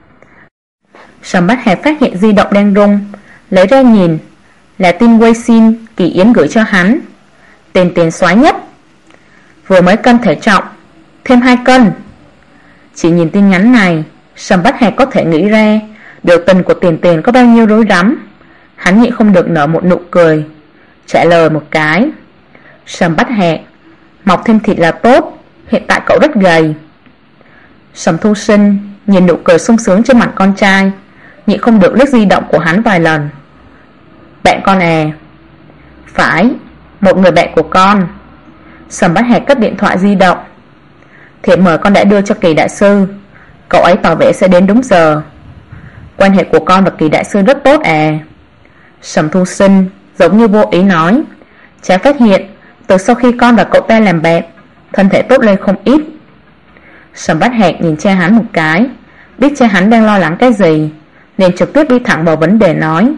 Sầm Bách Hạc phát hiện di động đang rung, lấy ra nhìn, là tin Weixin Kỳ Yến gửi cho hắn. Tiền soái nhất, vừa mới cân thể trọng, thêm 2 cân. Chỉ nhìn tin nhắn này, Sầm Bách Hạc có thể nghĩ ra biểu tình của Tiền có bao nhiêu rối rắm. Hắn nhịn không được nở một nụ cười, trả lời một cái. Sầm Bách Hạc, mọc thêm thịt là tốt, hiện tại cậu rất gầy. Sầm Thu Sinh nhìn nụ cười sung sướng trên mặt con trai, nhịn không được liếc di động của hắn vài lần. Bạn con à? Phải, một người bạn của con. Sầm Bách Hạc cất điện thoại di động. Thiệp mời con đã đưa cho Kỳ đại sư, cậu ấy tỏ vẻ sẽ đến đúng giờ. Quan hệ của con và Kỳ đại sư rất tốt à? Sầm Thu Sinh giống như vô ý nói. Cha phát hiện từ sau khi con và cậu ta làm bạn, thân thể tốt lên không ít. Sầm Bách Hạc nhìn cha hắn một cái, biết cha hắn đang lo lắng cái gì, nên trực tiếp đi thẳng vào vấn đề nói.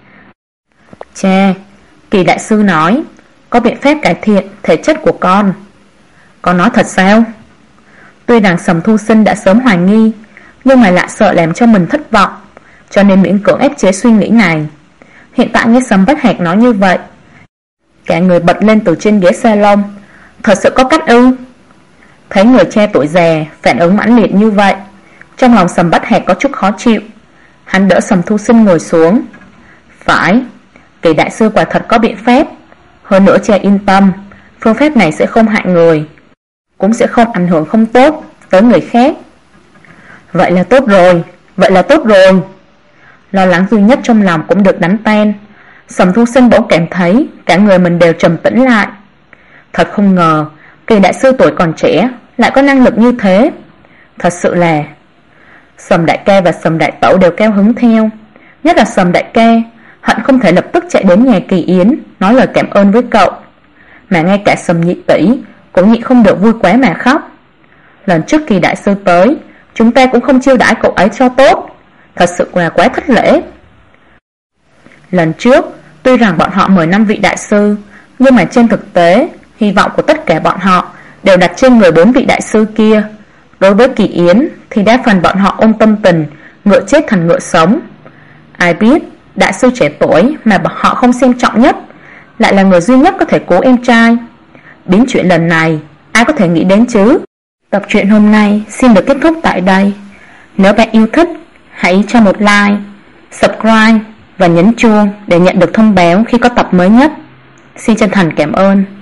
Cha, Kỳ đại sư nói có biện pháp cải thiện thể chất của con. Con nói thật sao? Tuy rằng Sầm Thu Sinh đã sớm hoài nghi, nhưng mà lại sợ làm cho mình thất vọng, cho nên miễn cưỡng ép chế suy nghĩ này. Hiện tại nghe Sầm Bách Hạc nói như vậy, cả người bật lên từ trên ghế salon. Thật sự có cách ư? Thấy người cha tuổi già phản ứng mãnh liệt như vậy, trong lòng Sầm Bách Hạc có chút khó chịu. Hắn đỡ Sầm Thu Sinh ngồi xuống. Phải, Kỳ đại sư quả thật có biện pháp. Hơn nữa cha yên tâm, phương pháp này sẽ không hại người, cũng sẽ không ảnh hưởng không tốt tới người khác. Vậy là tốt rồi, vậy là tốt rồi. Lo lắng duy nhất trong lòng cũng được đánh tan. Sầm Thu Sinh bỗng cảm thấy cả người mình đều trầm tĩnh lại. Thật không ngờ Kỳ đại sư tuổi còn trẻ lại có năng lực như thế. Thật sự là... Sầm đại ca và Sầm đại tẩu đều cao hứng theo. Nhất là Sầm đại ca hận không thể lập tức chạy đến nhà Kỳ Yến nói lời cảm ơn với cậu. Mà ngay cả Sầm nhị tỷ cũng nhịn không được vui quá mà khóc. Lần trước Kỳ đại sư tới, chúng ta cũng không chiêu đãi cậu ấy cho tốt, thật sự là quá thất lễ. Lần trước tuy rằng bọn họ mời 5 vị đại sư, nhưng mà trên thực tế hy vọng của tất cả bọn họ đều đặt trên người 4 vị đại sư kia. Đối với Kỳ Yến thì đa phần bọn họ ôm tâm tình ngựa chết thành ngựa sống. Ai biết đại sư trẻ tuổi mà bọn họ không xem trọng nhất lại là người duy nhất có thể cứu em trai. Biến chuyện lần này ai có thể nghĩ đến chứ. Tập truyện hôm nay xin được kết thúc tại đây. Nếu bạn yêu thích, hãy cho một like, subscribe và nhấn chuông để nhận được thông báo khi có tập mới nhất. Xin chân thành cảm ơn.